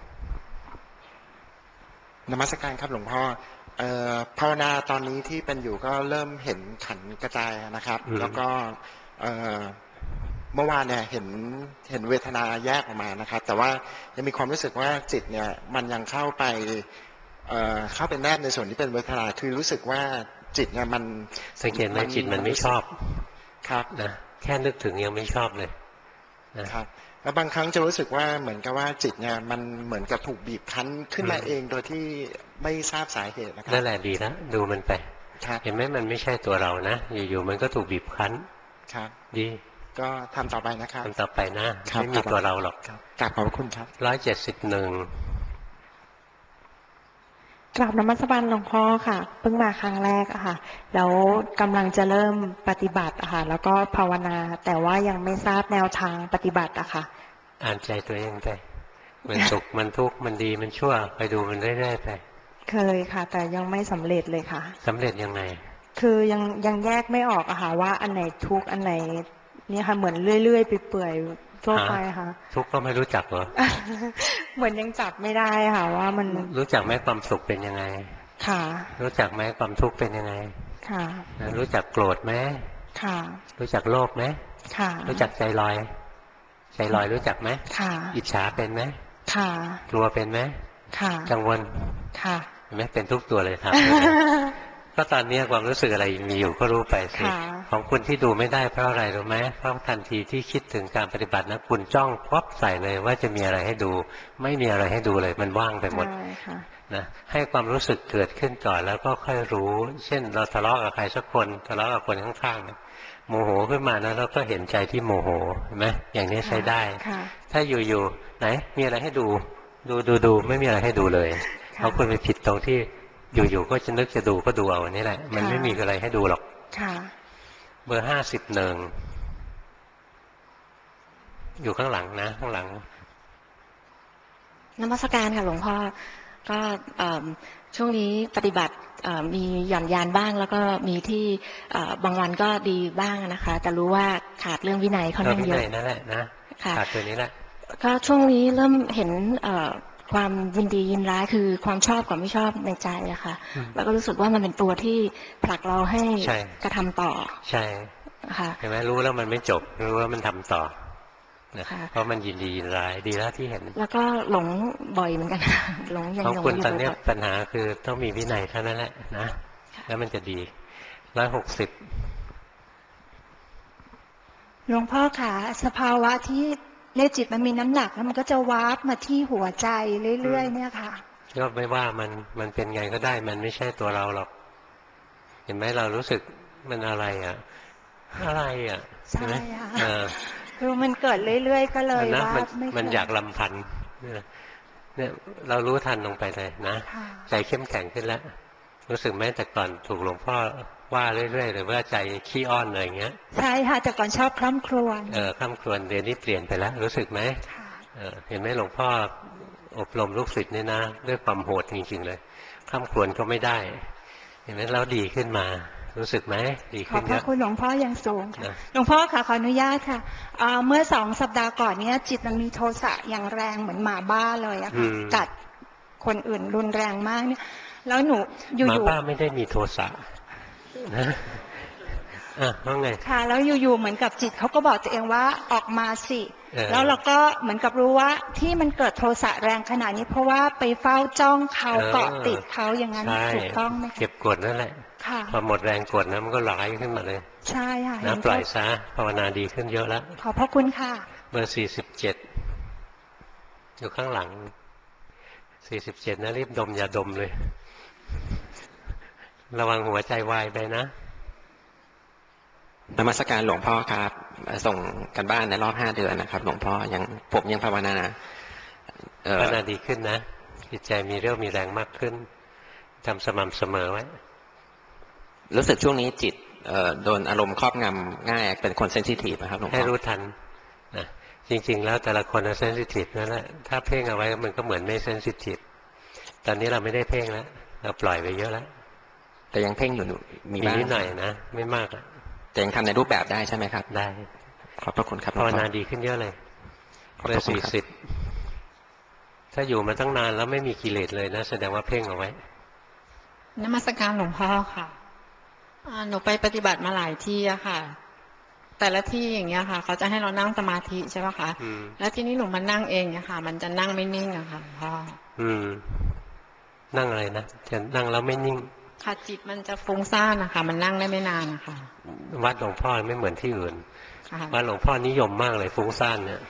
นมัสการครับหลวงพ่อภาวนาตอนนี้ที่เป็นอยู่ก็เริ่มเห็นขันกระจายนะครับแล้วก็เมื่อวานเนี่ยเห็นเวทนาแยกออกมานะครับแต่ว่ายังมีความรู้สึกว่าจิตเนี่ยมันยังเข้าไปแนบในส่วนที่เป็นเวทนาคือรู้สึกว่าจิตเนี่ยมันสังเกตไหมจิตมันไม่ชอบครับนะแค่นึกถึงยังไม่ชอบเลยนะครับแล้วบางครั้งจะรู้สึกว่าเหมือนกับว่าจิตเนี่ยมันเหมือนกับถูกบีบคั้นขึ้นมาเองโดยที่ไม่ทราบสาเหตุนะครับนั่นแหละดีแล้วดูมันไปเห็นไหมมันไม่ใช่ตัวเรานะอยู่ๆมันก็ถูกบีบคั้นครับดีก็ทำต่อไปนะครับทำต่อไปนะไม่มีตัวเราหรอกกราบขอบคุณครับ 171 กราบนมัสการหลวงพ่อค่ะเพิ่งมาครั้งแรกอะค่ะแล้วกำลังจะเริ่มปฏิบัติอะค่ะแล้วก็ภาวนาแต่ว่ายังไม่ทราบแนวทางปฏิบัติอะค่ะอ่านใจตัวเองไปมันสุขมันทุกข์มันดีมันชั่วไปดูมันเรื่อยๆไปเคยค่ะแต่ยังไม่สำเร็จเลยค่ะสำเร็จยังไงคือยังแยกไม่ออกอะค่ะว่าอันไหนทุกข์อันไหนเนี่ยค่ะเหมือนเรื่อยๆไปเปื่อยทั่วไปค่ะทุกข์ก็ไม่รู้จักเหรอเหมือนยังจับไม่ได้ค่ะว่ามันรู้จักไหมความสุขเป็นยังไงค่ะรู้จักไหมความทุกข์เป็นยังไงค่ะรู้จักโกรธไหมค่ะรู้จักโลภไหมค่ะรู้จักใจลอยใจลอยรู้จักไหมค่ะอิจฉาเป็นไหมค่ะกลัวเป็นไหมค่ะกังวลค่ะเห็นไหมเป็นทุกตัวเลยครับก็ตอนนี้ความรู้สึกอะไรมีอยู่ก็รู้ไปสิของคุณที่ดูไม่ได้เพราะอะไรรู้ไหมเพราะทันทีที่คิดถึงการปฏิบัตินะคุณจ้องวับใส่เลยว่าจะมีอะไรให้ดูไม่มีอะไรให้ดูเลยมันว่างไปหมดนะให้ความรู้สึกเกิดขึ้นก่อนแล้วก็ค่อยรู้เช่นเราทะเลาะกับใครสักคนทะเลาะกับคนข้างๆโมโหขึ้นมานะเราก็เห็นใจที่โมโหเห็นไหมอย่างนี้ใช้ได้ถ้าอยู่ๆไหนมีอะไรให้ดูไม่มีอะไรให้ดูเลยเพราะคุณไปผิดตรงที่อยู่ๆก็จะนึกจะดูก็ดูเอาอันนี้แหละมันไม่มีอะไรให้ดูหรอกเบอร์51อยู่ข้างหลังนะข้างหลังนมัสการค่ะหลวงพ่อก็ช่วงนี้ปฏิบัติมีหย่อนยานบ้างแล้วก็มีที่บางวันก็ดีบ้างนะคะแต่รู้ว่าขาดเรื่องวินัยค่อนข้างเยอะวินัยนั่นแหละนะขาดตัวนี้แหละก็ช่วงนี้เริ่มเห็นความยินดียินร้ายคือความชอบกับไม่ชอบในใจอะค่ะแล้วก็รู้สึกว่ามันเป็นตัวที่ผลักเราให้กระทำต่อใช่ค่ะเห็นไหมรู้แล้วมันไม่จบรู้ว่ามันทำต่อเพราะมันยินดียินร้ายดีแล้วที่เห็นแล้วก็หลงบ่อยเหมือนกันหลงยังหลงอยู่ของคุณตอนนี้ปัญหาคือต้องมีวินัยเท่านั้นแหละนะแล้วมันจะดี160 หลวงพ่อค่ะสภาวะที่เลจิตมันมีน้ำหนักแล้วมันก็จะวาร์ปมาที่หัวใจเรื่อยๆเนี่ยค่ะก็ไม่ว่ามันเป็นไงก็ได้มันไม่ใช่ตัวเราหรอกเห็นไหมเรารู้สึกมันอะไรอ่ะใช่ค่ะคือมันเกิดเรื่อยๆก็เลยว่ามันอยากลำพันเนี่ยเรารู้ทันลงไปเลยนะใจเข้มแข็งขึ้นแล้วรู้สึกไหมแต่ก่อนถูกหลวงพ่อว่าเรื่อยๆหรือว่าใจขี้อ้อนอะไรอย่างเงี้ยใช่ค่ะแต่ก่อนชอบคร่ำครวญคร่ำครวญเดี๋ยวนี้เปลี่ยนไปแล้วรู้สึกไหมเห็นไหมหลวงพ่ออบรมลูกศิษย์นี่นะด้วยความโหดจริงๆเลยคร่ำครวญก็ไม่ได้เห็นไหมแล้วดีขึ้นมารู้สึกไหมดีขึ้นเยอะขอบพระคุณหลวงพ่อยังสูงค่ะหลวงพ่อค่ะขออนุญาตค่ะเมื่อ2 สัปดาห์ก่อนเนี้ยจิตมันมีโทสะอย่างแรงเหมือนหมาบ้าเลยอะค่ะกัดคนอื่นรุนแรงมากเนี่ยแล้วหนูอยู่หมาบ้าไม่ได้มีโทสะนะว่าไงค่ะแล้วอยู่ๆเหมือนกับจิตเขาก็บอกตัวเองว่าออกมาสิแล้วเราก็เหมือนกับรู้ว่าที่มันเกิดโทสะแรงขนาดนี้เพราะว่าไปเฝ้าจ้องเขาเกาะติดเขาอย่างนั้นถูกต้องไหมเก็บกดนั่นแหละพอหมดแรงกดนะมันก็ไหลขึ้นมาเลยใช่ค่ะนะปล่อยซะภาวนาดีขึ้นเยอะแล้วขอบพระคุณค่ะเบอร์47อยู่ข้างหลัง47นะรีบดมอย่าดมเลยระวังหัวใจวายไปนะนมัสการหลวงพ่อครับส่งกันบ้านในรอบ5 เดือนนะครับหลวงพ่อผมยังภาวนาดีขึ้นนะจิตใจมีเรี่ยวมีแรงมากขึ้นทำสม่ำเสมอไว้รู้สึกช่วงนี้จิตโดนอารมณ์ครอบงำง่ายเป็นคนเซนซิทีฟนะครับหลวงพ่อให้รู้ทันนะจริงๆแล้วแต่ละคนเซนซิทีฟนั่นแหละถ้าเพ่งเอาไว้มันก็เหมือนไม่เซนซิทีฟตอนนี้เราไม่ได้เพ่งแล้วเราปล่อยไปเยอะแล้วแต่ยังเพ่งอยู่มีบ้างนิดหน่อยนะไม่มากแต่ยังทำในรูปแบบได้ใช่ไหมครับได้ขอบพระคุณครับภาวนาดีขึ้นเยอะเลยเบอร์40ถ้าอยู่มาตั้งนานแล้วไม่มีกิเลสเลยนะแสดงว่าเพ่งเอาไว้นมัสการหลวงพ่อค่ะหนูไปปฏิบัติมาหลายที่อะค่ะแต่ละที่อย่างเงี้ยค่ะเขาจะให้เรานั่งสมาธิใช่ไหมคะแล้วที่นี้หนูมานั่งเองเนี่ยค่ะมันจะนั่งไม่นิ่งอะค่ะหลวงพ่อนั่งอะไรนะจะนั่งแล้วไม่นิ่งค่ะจิตมันจะฟุ้งซ่านนะคะมันนั่งได้ไม่นานนะคะวัดหลวงพ่อไม่เหมือนที่อื่นวัดหลวงพ่อนิยมมากเลยฟุ้งซ่านเนี่ย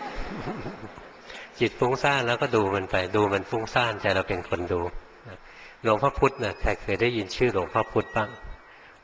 จิตฟุ้งซ่านแล้วก็ดูมันไปดูมันฟุ้งซ่านใจเราเป็นคนดูหลวงพ่อพุธนะใครเคยได้ยินชื่อหลวงพ่อพุธบ้าง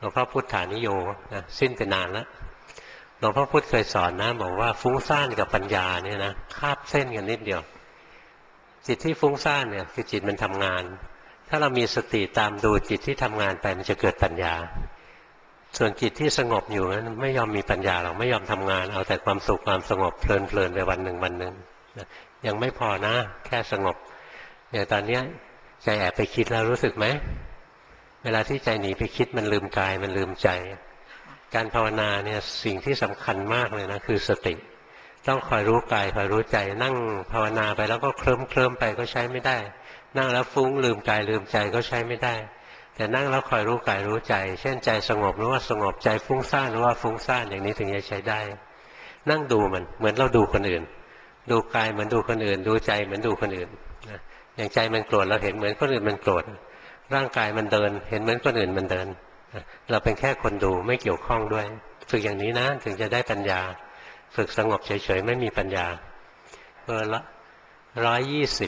ลวงพ่อพุทธานิโยนะสิ้นไปนานแล้วหลวงพ่อพุธเคยสอนนะบอกว่าฟุ้งซ่านกับปัญญาเนี่ยนะคาบเส้นกันนิดเดียวจิตที่ฟุ้งซ่านเนี่ยคือจิตมันทำงานถ้าเรามีสติตามดูจิตที่ทำงานไปมันจะเกิดปัญญาส่วนจิตที่สงบอยู่นั้นไม่ยอมมีปัญญาหรอกไม่ยอมทำงานเอาแต่ความสุขความสงบเพลินๆไปวันหนึ่งยังไม่พอนะแค่สงบอย่างตอนนี้ใจแอบไปคิดแล้วรู้สึกไหมเวลาที่ใจหนีไปคิดมันลืมกายมันลืมใจการภาวนาเนี่ยสิ่งที่สำคัญมากเลยนะคือสติต้องคอยรู้กายคอยรู้ใจนั่งภาวนาไปแล้วก็เคลิ้มไปก็ใช้ไม่ได้นั่งแล้วฟุ้งลืมกายลืมใจก็ใช้ไม่ได้แต่นั่งแล้วคอยรู้กายรู้ใจเช่นใจสงบรู้ว่าสงบใจฟุ้งซ่านรู้ว่าฟุ้งซ่านอย่างนี้ถึงจะใช้ได้นั่งดูมันเหมือนเราดูคนอื่นดูกายเหมือนดูคนอื่นดูใจเหมือนดูคนอื่นอย่างใจมันโกรธเราเห็นเหมือนคนอื่นมันโกรธร่างกายมันเดินเห็นเหมือนคนอื่นมันเดินเราเป็นแค่คนดูไม่เกี่ยวข้องด้วยฝึกอย่างนี้นะถึงจะได้ปัญญาฝึกสงบเฉยๆไม่มีปัญญาเบอร์ละ120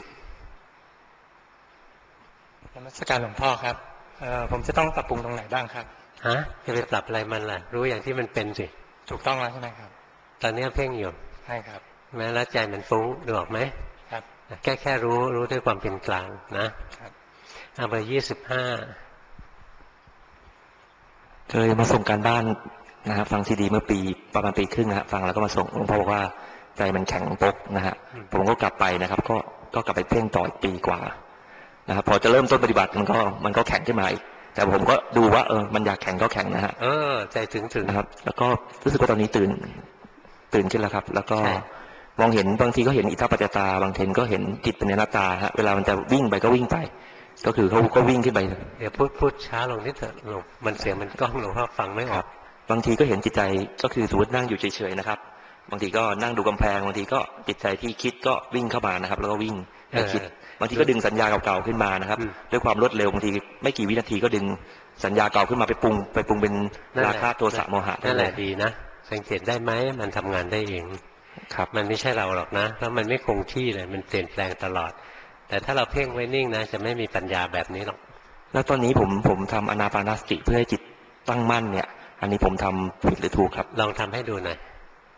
นมัสการหลวงพ่อครับผมจะต้องปรับปรุงตรงไหนบ้างครับฮะจะไปปรับอะไรมันล่ะรู้อย่างที่มันเป็นสิถูกต้องแล้วใช่ไหมครับตอนนี้เพ่งอยู่ใช่ครับแม้แล้วใจมันฟุ้งดูออกไหมครับแค่รู้ด้วยความเป็นกลางนะครับเบอร์25 เคยมาส่งการบ้านนะครับฟังซีดีเมื่อปีประมาณปีครึ่งนะฮะฟังแล้วก็มาส่งหลวงพ่อบอกว่าใจมันแข็งปกนะฮะผมก็กลับไปนะครับก็กลับไปเพ่งต่ออีกปีกว่านะครับพอจะเริ่มต้นปฏิบัติมันก็แข็งขึ้นมาอีกแต่ผมก็ดูว่ามันอยากแข็งก็แข็งนะฮะใจถึงนะครับแล้วก็รู้สึกว่าตอนนี้ตื่นขึ้นแล้วครับแล้วก็มองเห็นบางทีก็เห็นอิทธิปัจจตาบางทีก็เห็นจิตเป็นอนัตตาฮะเวลามันจะวิ่งไปก็วิ่งไปก็คือเขาก็วิ่งขึ้นไปเดี๋ยวพูดช้าลงนิดเถอะลงมันเสียงมันก้องหลวงพ่อฟังไม่ออกบางทีก็เห็นจิตใจก็คือสมมตินั่งอยู่เฉยๆนะครับบางทีก็นั่งดูกำแพงบางทีก็จิตใจที่คิดก็วิ่งเข้ามานะครับแล้วก็วิ่งไปคิดบางทีก็ดึงสัญญาเก่าๆขึ้นมานะครับด้วยความรวดเร็วบางทีไม่กี่วินาทีก็ดึงสัญญาเก่าขึ้นมาไปปรุงเป็นราคะโทสะโมหะนั่นแหละดีนะสังเกตได้ไหมมันทำงานได้เองครับมันไม่ใช่เราหรอกนะแล้วมันไม่คงที่เลยมันเปลี่ยนแปลงตลอดแต่ถ้าเราเพ่งไว้นิ่งนะจะไม่มีปัญญาแบบนี้หรอกแล้วตอนนี้ผมทำอานาปานสติเพื่อให้จิตตั้งมั่นเนี่ยอันนี้ผมทำผิดหรือถูกครับลองทำให้ดูหน่อย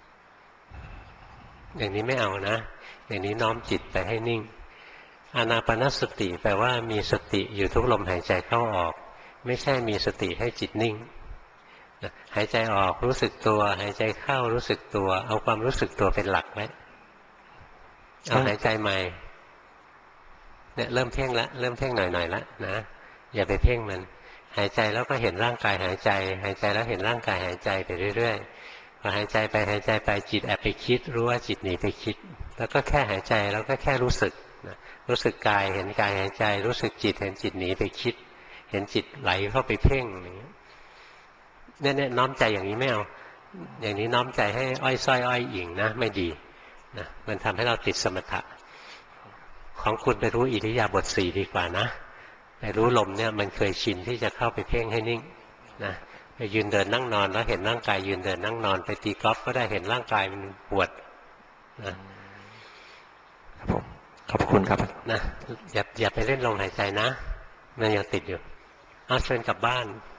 อย่างนี้ไม่เอานะอย่างนี้น้อมจิตไปให้นิ่งอานาปานสติแปลว่ามีสติอยู่ทุกลมหายใจเข้าออกไม่ใช่มีสติให้จิตนิ่งหายใจออกรู้สึกตัวหายใจเข้ารู้สึกตัวเอาความรู้สึกตัวเป็นหลักไว้เอาหายใจใหม่เนี่ยเริ่มเพ่งละเริ่มเพ่งหน่อยๆละนะอย่าไปเพ่งมันหายใจแล้วก็เห็นร่างกายหายใจหายใจแล้วเห็นร่างกายหายใจไปเรื่อยๆพอหายใจไปหายใจไปจิตแอบไปคิดรู้ว่าจิตหนีไปคิดแล้วก็แค่หายใจแล้วก็แค่รู้สึกรู้สึกกายเห็นกายหายใจรู้สึกจิตเห็นจิตหนีไปคิดเห็นจิตไหลเข้าไปเพ่งอย่างนี้เนี่ยน้อมใจอย่างนี้ไม่เอาอย่างนี้น้อมใจให้อ้อยส้อยอ้อยอิงนะไม่ดีนะมันทำให้เราติดสมถะของคุณไปรู้อิริยาบถสี่ดีกว่านะไปรู้ลมเนี่ยมันเคยชินที่จะเข้าไปเพ่งให้นิ่งนะไปยืนเดินนั่งนอนแล้วเห็นร่างกายยืนเดินนั่งนอนไปตีกอล์ฟก็ได้เห็นร่างกายมันปวดนะครับผมขอบคุณครับนะอย่าไปเล่นลมหายใจนะมันยังติดอยู่เอาเชิญกลับบ้าน